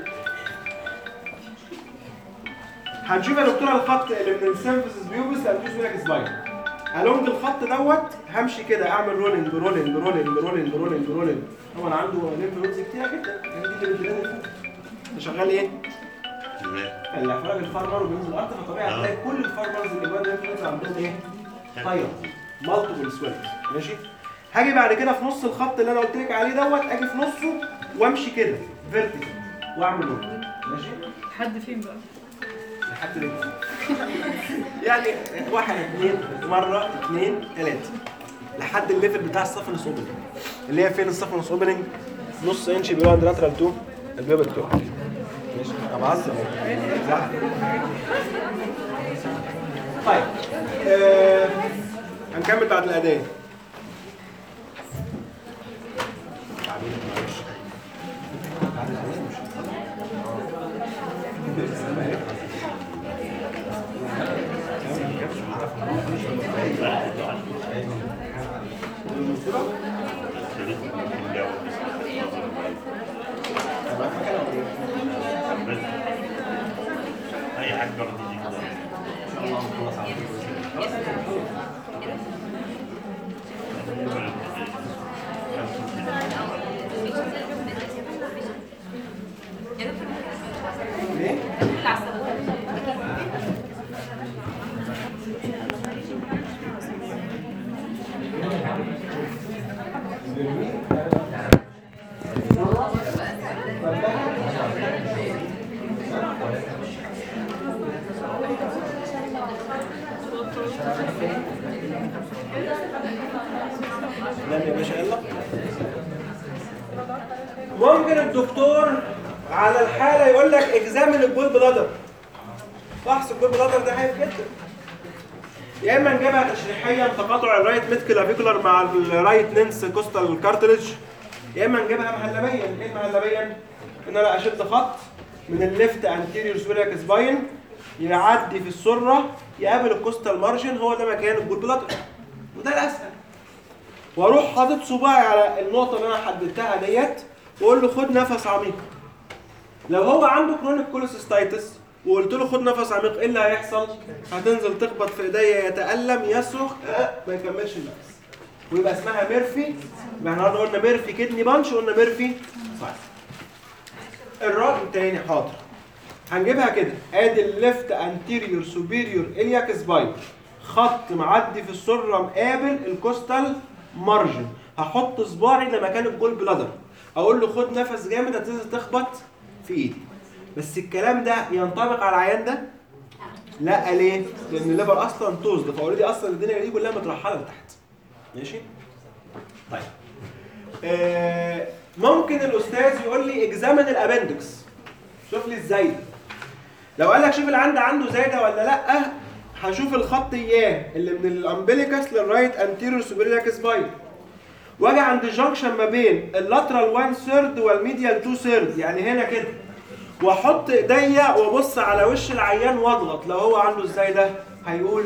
هنشوف يا دكتوره الخط اللي من السيمفيسيس بيوبس للانتيروسبيريك سباين. الونج الخط دوت همشي كده، اعمل رولينج رولينج رولينج رولينج رولينج رولينج. طبعا عنده ليمف نودز كتيره جدا، يعني دي اللي بتلاقي فوق. انت شغال ايه؟ الافراج الفارمر وبينزل الارض، فطبيعي هتلاقي كل الفارمرز اللي جوه الليمف نودز عندهم ايه؟ طايره مالتيبل سويلز. ماشي؟ هاجي بعد كده في نص الخط اللي انا قلت لك عليه دوت، اجي في نصه وامشي كده فيرتيكال واعمل رولينج. ماشي؟ حد فين بقى؟ لحد دلوقتي. يعني 1 2 مرة 2 3 لحد الليفل بتاع السفنس اوبننج اللي هي فين السفنس اوبننج؟ نص انش بيقولوا عند لاترال 2 البيبل 2. ماشي انا بعظم. طيب هنكمل بعد الأذان. اي حاجه برضه دي كده ان شاء الله نخلص على ليه؟ نعم يا باشا يلا. ممكن الدكتور على الحالة يقول لك اكزامن الجول بلادر. فحص الجول بلادر ده هايف جدا. يا اما نجيبها تشريحيا تقاطع الرايت ميد كلافيكولار مع الرايت ننس كوستال كارتلج، يا اما نجيبها مهلبيا. ايه مهلبيا؟ ان انا اشد خط من الليفت انتيريور سوبيريور سباين يعدي في السره يقابل الكوستال مارجن، هو ده مكان الجول بلادر وده الاسهل. واروح حاطط صباعي على النقطه اللي انا حددتها ديت واقول له خد نفس عميق. لو هو عنده كرونيك كوليسيستايتس وقلت له خد نفس عميق، ايه اللي هيحصل؟ هتنزل تخبط في ايديا، يتألم، يصرخ، ما يكملش النفس. ويبقى اسمها ميرفي. يبقى احنا قلنا ميرفي كدني بانش وقلنا ميرفي صح. الراجل تاني حاضر. هنجيبها كده، ادي الليفت انتيريور سوبيريور الياك سباين، خط معدي في السره مقابل الكوستال مارجن. هحط صباعي لمكان الجول بلادر، اقول له خد نفس جامد، هتنزل تخبط في ايدي. بس الكلام ده ينطبق على العيان ده؟ لا. ليه؟ لان الليفر اصلا توزد، فاوريدي اصلا الدنيا دي كلها مترحله لتحت. ماشي؟ طيب. ممكن الاستاذ يقول لي اكزامن الابندكس. شوف لي الزايده. لو قال لك شوف العند عنده زايده ولا لا، هشوف الخط اياه اللي من الامبليكس للرايت انتيريور سوبيريور سباين. واجي عند الجنكشن ما بين اللاترال 1 ثيرد والميديال 2 ثيرد، يعني هنا كده. واحط ايديا وابص على وش العيان واضغط. لو هو عنده ازاي ده هيقول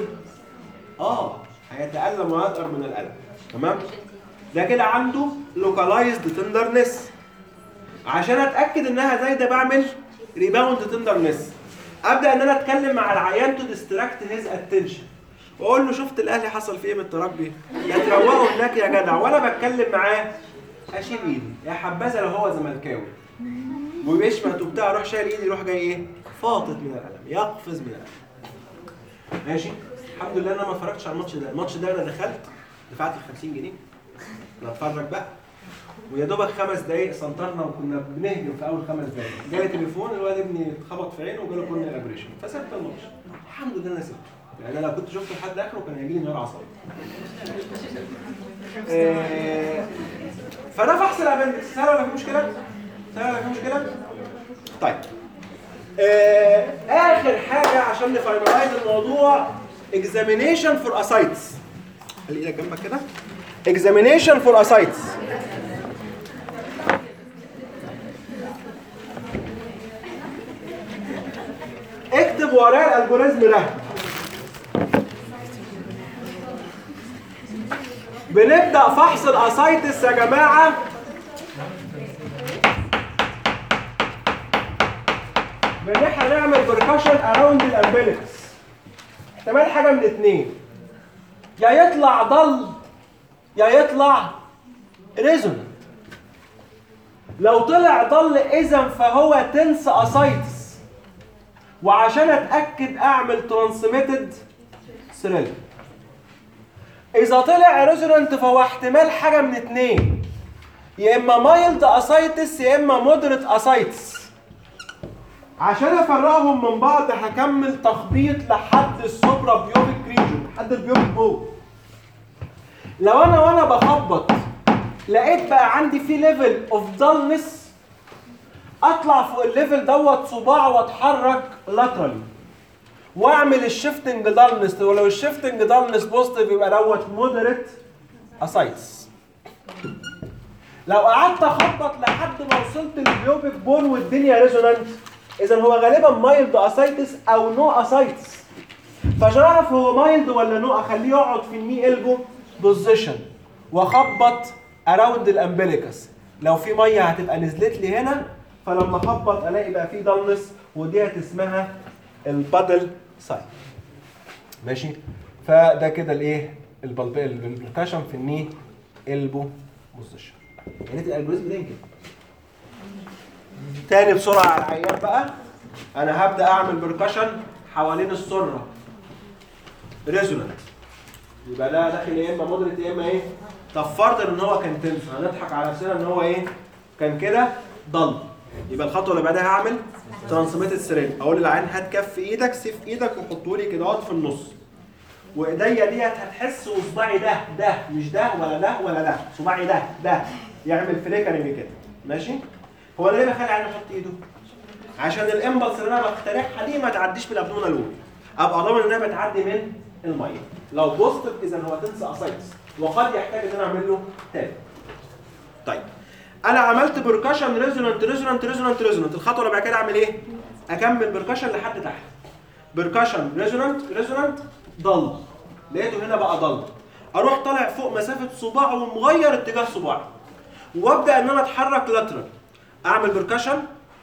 هيتألم ويضطر من الألم. تمام؟ ده كده عنده لوكالايزد تندرنس. عشان اتاكد انها زايده بعمل ريباوند تندرنس. ابدا ان انا اتكلم مع العيان تو ديستراكت هيز اتنشن، واقول له شفت الاهلي حصل فيه من التربي؟ يا تروقوا هناك يا جدع. وانا بتكلم معاه اشيل ايدي، يا حبذا لو هو زملكاوي وبيشمت وبتاع، اروح شايل ايدي، يروح جاي ايه؟ فاطط من الالم، يقفز من الالم. ماشي؟ الحمد لله انا ما اتفرجتش على الماتش ده. الماتش ده انا دخلت دفعت ال 50 جنيه انا اتفرج بقى، ويا دوبك 5 دقايق سنطرنا وكنا بنهجم في اول 5 دقايق. جالي تليفون الواد ابني اتخبط في عينه وجاله كورنيال ابريشن، فسبت الماتش. الحمد لله انا سبته، يعني انا لو كنت شفته لحد اخره كان هيجي لي انهيار عصبي. فده فحص الابندكس. سهل ولا في مشكله؟ سهل ولا في مشكله؟ طيب. اخر حاجه عشان نفاينلايز الموضوع، examination for ascites. خلي ايدك جنبك كده. examination for ascites. اكتب ورايا الالجوريزم ده. بنبدأ فحص الاسايتس يا جماعة بان احنا نعمل بركشن اراوند الامبليكس. احتمال حاجة من اتنين، يا يطلع ضل يا يطلع ريزونانت. لو طلع ضل اذا فهو تنس اسايتس، وعشان اتاكد اعمل ترانسميتد ثريل. اذا طلع ريزونانت فهو احتمال حاجه من اتنين، يا اما مايلد اسايتس يا اما مودريت اسايتس. عشان افرقهم من بعض هكمل تخبيط لحد السوبرا بيوبيك ريجن، لحد البيوبيك بون. لو انا وانا بخبط لقيت بقى عندي في ليفل اوف دالنس، اطلع فوق الليفل دوت صباع واتحرك لاترالي واعمل الشيفتنج دالنس، ولو الشيفتنج دالنس بوزيتيف يبقى دوت مودريت اسايتس. لو قعدت اخبط لحد ما وصلت للبيوبيك بون والدنيا ريزونانت، اذا هو غالبا مايلد اسايتس او نو اسايتس. فعشان اعرف هو مايلد ولا نو اخليه يقعد في الني البو بوزيشن واخبط اراوند الامبليكس. لو في ميه هتبقى نزلت لي هنا، فلما اخبط الاقي بقى في دالنس، وديت اسمها البادل ساين. ماشي؟ فده كده الايه؟ البركشن في الني البو بوزيشن. يعني الالجوريزم ليه كده؟ تاني بسرعه على العيان بقى. انا هبدا اعمل بركشن حوالين السره ريزونانت، يبقى ده داخل يا اما مودريت يا اما ايه؟ طب فرض ان هو كان تنس، هنضحك على نفسنا ان هو ايه؟ كان كده ضل. يبقى الخطوه اللي بعدها هعمل ترانسميتد سريل. اقول للعيان هات كف ايدك، سيف ايدك وحطه لي كده اهوت في النص، وايديا ديت هتحس وصباعي ده مش ده ولا ده ولا ده، صباعي ده يعمل فليكرنج كده. ماشي؟ هو انا ليه بخلي العيان يحط ايده؟ عشان الامبلس اللي انا بقترحها دي ما تعديش بالابدومينال وول، ابقى ضامن انها بتعدي من الميه. لو بوزيتيف اذا هو تنسى اسايتس، وقد يحتاج ان انا اعمل له تاني. طيب انا عملت بركشن ريزونانت. الخطوه اللي بعد كده اعمل ايه؟ اكمل بركشن لحد تحت. بركشن ريزونانت ضل، لقيته هنا بقى ضل، اروح طالع فوق مسافه صباع ومغير اتجاه صباعي، وابدا ان انا اتحرك لاترال. اعمل بركشن،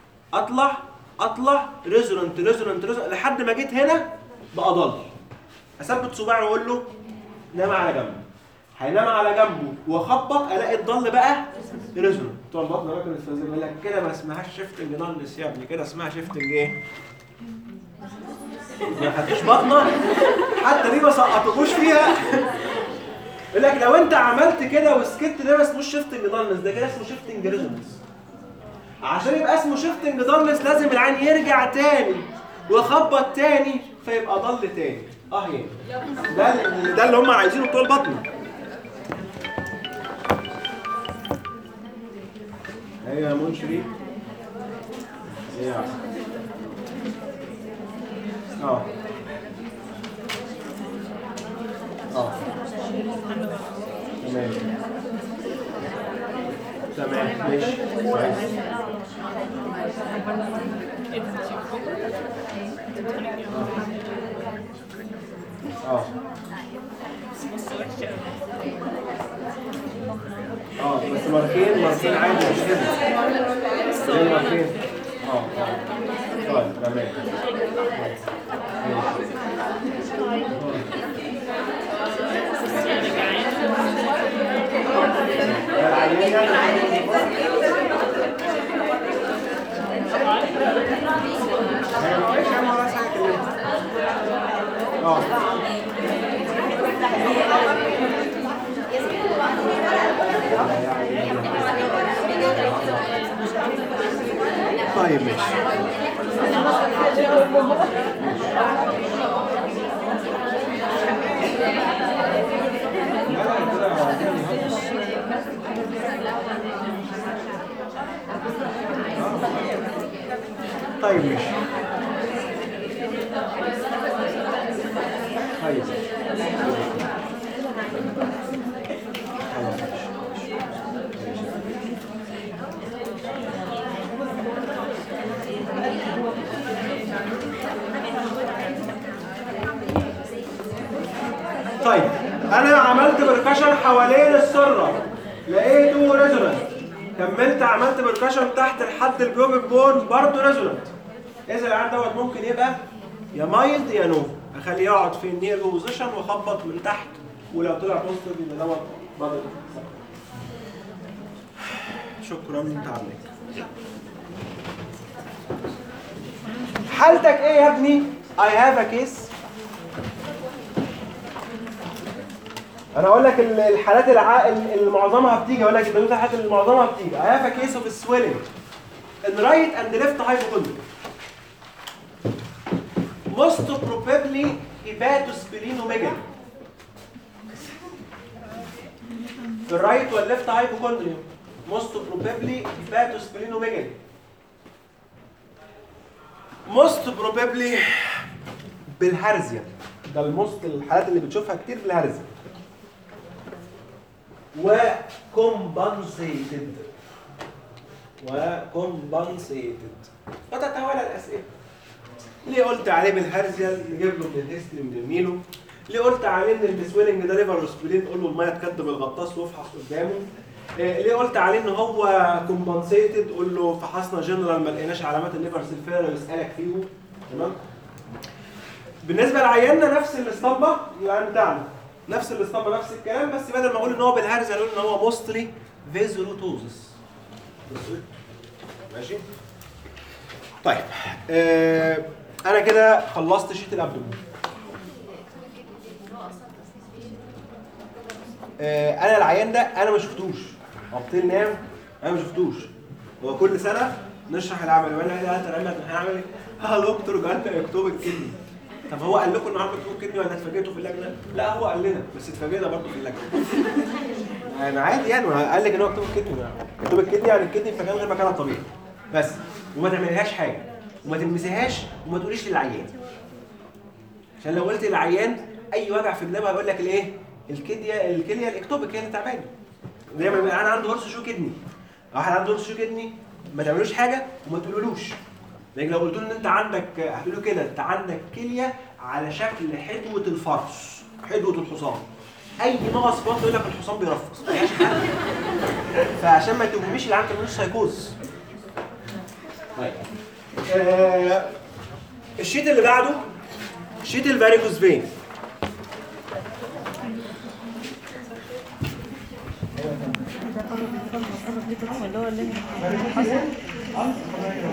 اطلع ريزونانت لحد ما جيت هنا بقى ضل. اثبت صباعي واقول له نام على جنبه. هينام على جنبه واخبط الاقي الضل بقى ريزونانت. بتوع البطن بقى كانوا يتفزلوا يقول لك كده ما اسمهاش شيفتنج دالنس يا ابني، كده اسمها شيفتنج ايه؟ ما خدتوش بطنه حتى دي ما سقطوكوش فيها. يقول لك لو انت عملت كده وسكت ده ما اسموش شيفتنج دالنس، ده كده اسمه شيفتنج ريزونانس. عشان يبقى اسمه شيفتنج دالنس لازم العين يرجع تاني ويخبط تاني فيبقى ضل تاني. يعني ده اللي هم عايزينه بتوع البطن. ايوه يا منشري. ايه يا عسل. تمام ماشي. بس ماركين عادي مش كده. ليه ماركين؟ طيب تمام. طيب ماشي. طيب ماشي. طيب انا عملت بركشن حوالين السره لقيته ريزونانت، كملت عملت بركشن تحت لحد البيوبيك بون برضه ريزونانت. اذا العيان دوت ممكن يبقى يا مايلد يا نو، اخليه يقعد في النير بوزيشن واخبط من تحت، ولو طلع بوزيتيف يبقى دوت بدل. شكرا تعبناك. حالتك ايه يا ابني؟ I have a case. انا اقول لك الحالات اللي معظمها بتيجي، اقول لك الحالات اللي معظمها بتيجي. I have a case of swelling in right and left hypochondria. most probably hepatosplenomegaly. في الرايت والليفت هايبوكوندريوم most probably hepatosplenomegaly. most probably بالهرزيا، ده الموست الحالات اللي بتشوفها كتير بالهرزيا. وكومبنسيتد وتتوالى الاسئله. ليه قلت عليه بالهرزيا؟ نجيب له من الهيستوري من الميلو. ليه قلت عليه ان السويلنج ده ليفر وسبلين؟ قول له الميه تكدب الغطاس وافحص قدامه. ليه قلت عليه ان هو كومبنسيتد؟ قول له فحصنا جنرال ما لقيناش علامات الليفر سيلفير ويسالك فيهم. تمام. بالنسبه لعياننا نفس الاسطمبه العيان بتاعنا نفس الاسطمبه نفس الكلام، بس بدل ما اقول ان هو بالهرزه اقول ان هو موستلي فيزولوتوزس. ماشي؟ طيب انا كده خلصت شيت الابدومين. انا العيان ده انا ما شفتوش ابطال نام، انا ما شفتوش. هو كل سنه نشرح العمل وانا هنعمل ايه؟ دكتور جالنا يكتب الكدني. طب هو قال لكم انه عمل يكتب الكدني ولا اتفاجئتوا في اللجنه؟ لا هو قال لنا بس اتفاجئنا برضه في اللجنه. يعني عادي يعني قال لك ان هو يكتب الكدني، يكتب الكدني يعني الكدني في مكان غير مكانها الطبيعي. بس وما تعمليهاش حاجه وما تلمسيهاش وما تقوليش للعيان. عشان لو قلت للعيان اي وجع في دماغه هيقول لك الايه؟ الكليه الاكتوبيك هي اللي تعبانه. زي ما يبقى انا عنده هرس شو كدني، واحد عنده هرس شو كدني ما تعملوش حاجه وما تقولولوش. لكن لو قلت له ان انت عندك، هتقول له كده انت عندك كليه على شكل حدوه الفرس، حدوه الحصان. اي مغص في يقول لك الحصان بيرفص، ما فيهاش حاجه. فعشان ما تهميش العيان تعملوش سايكوز. طيب الشيت اللي بعده شيت الفاريكوز فين. اللي هو اللي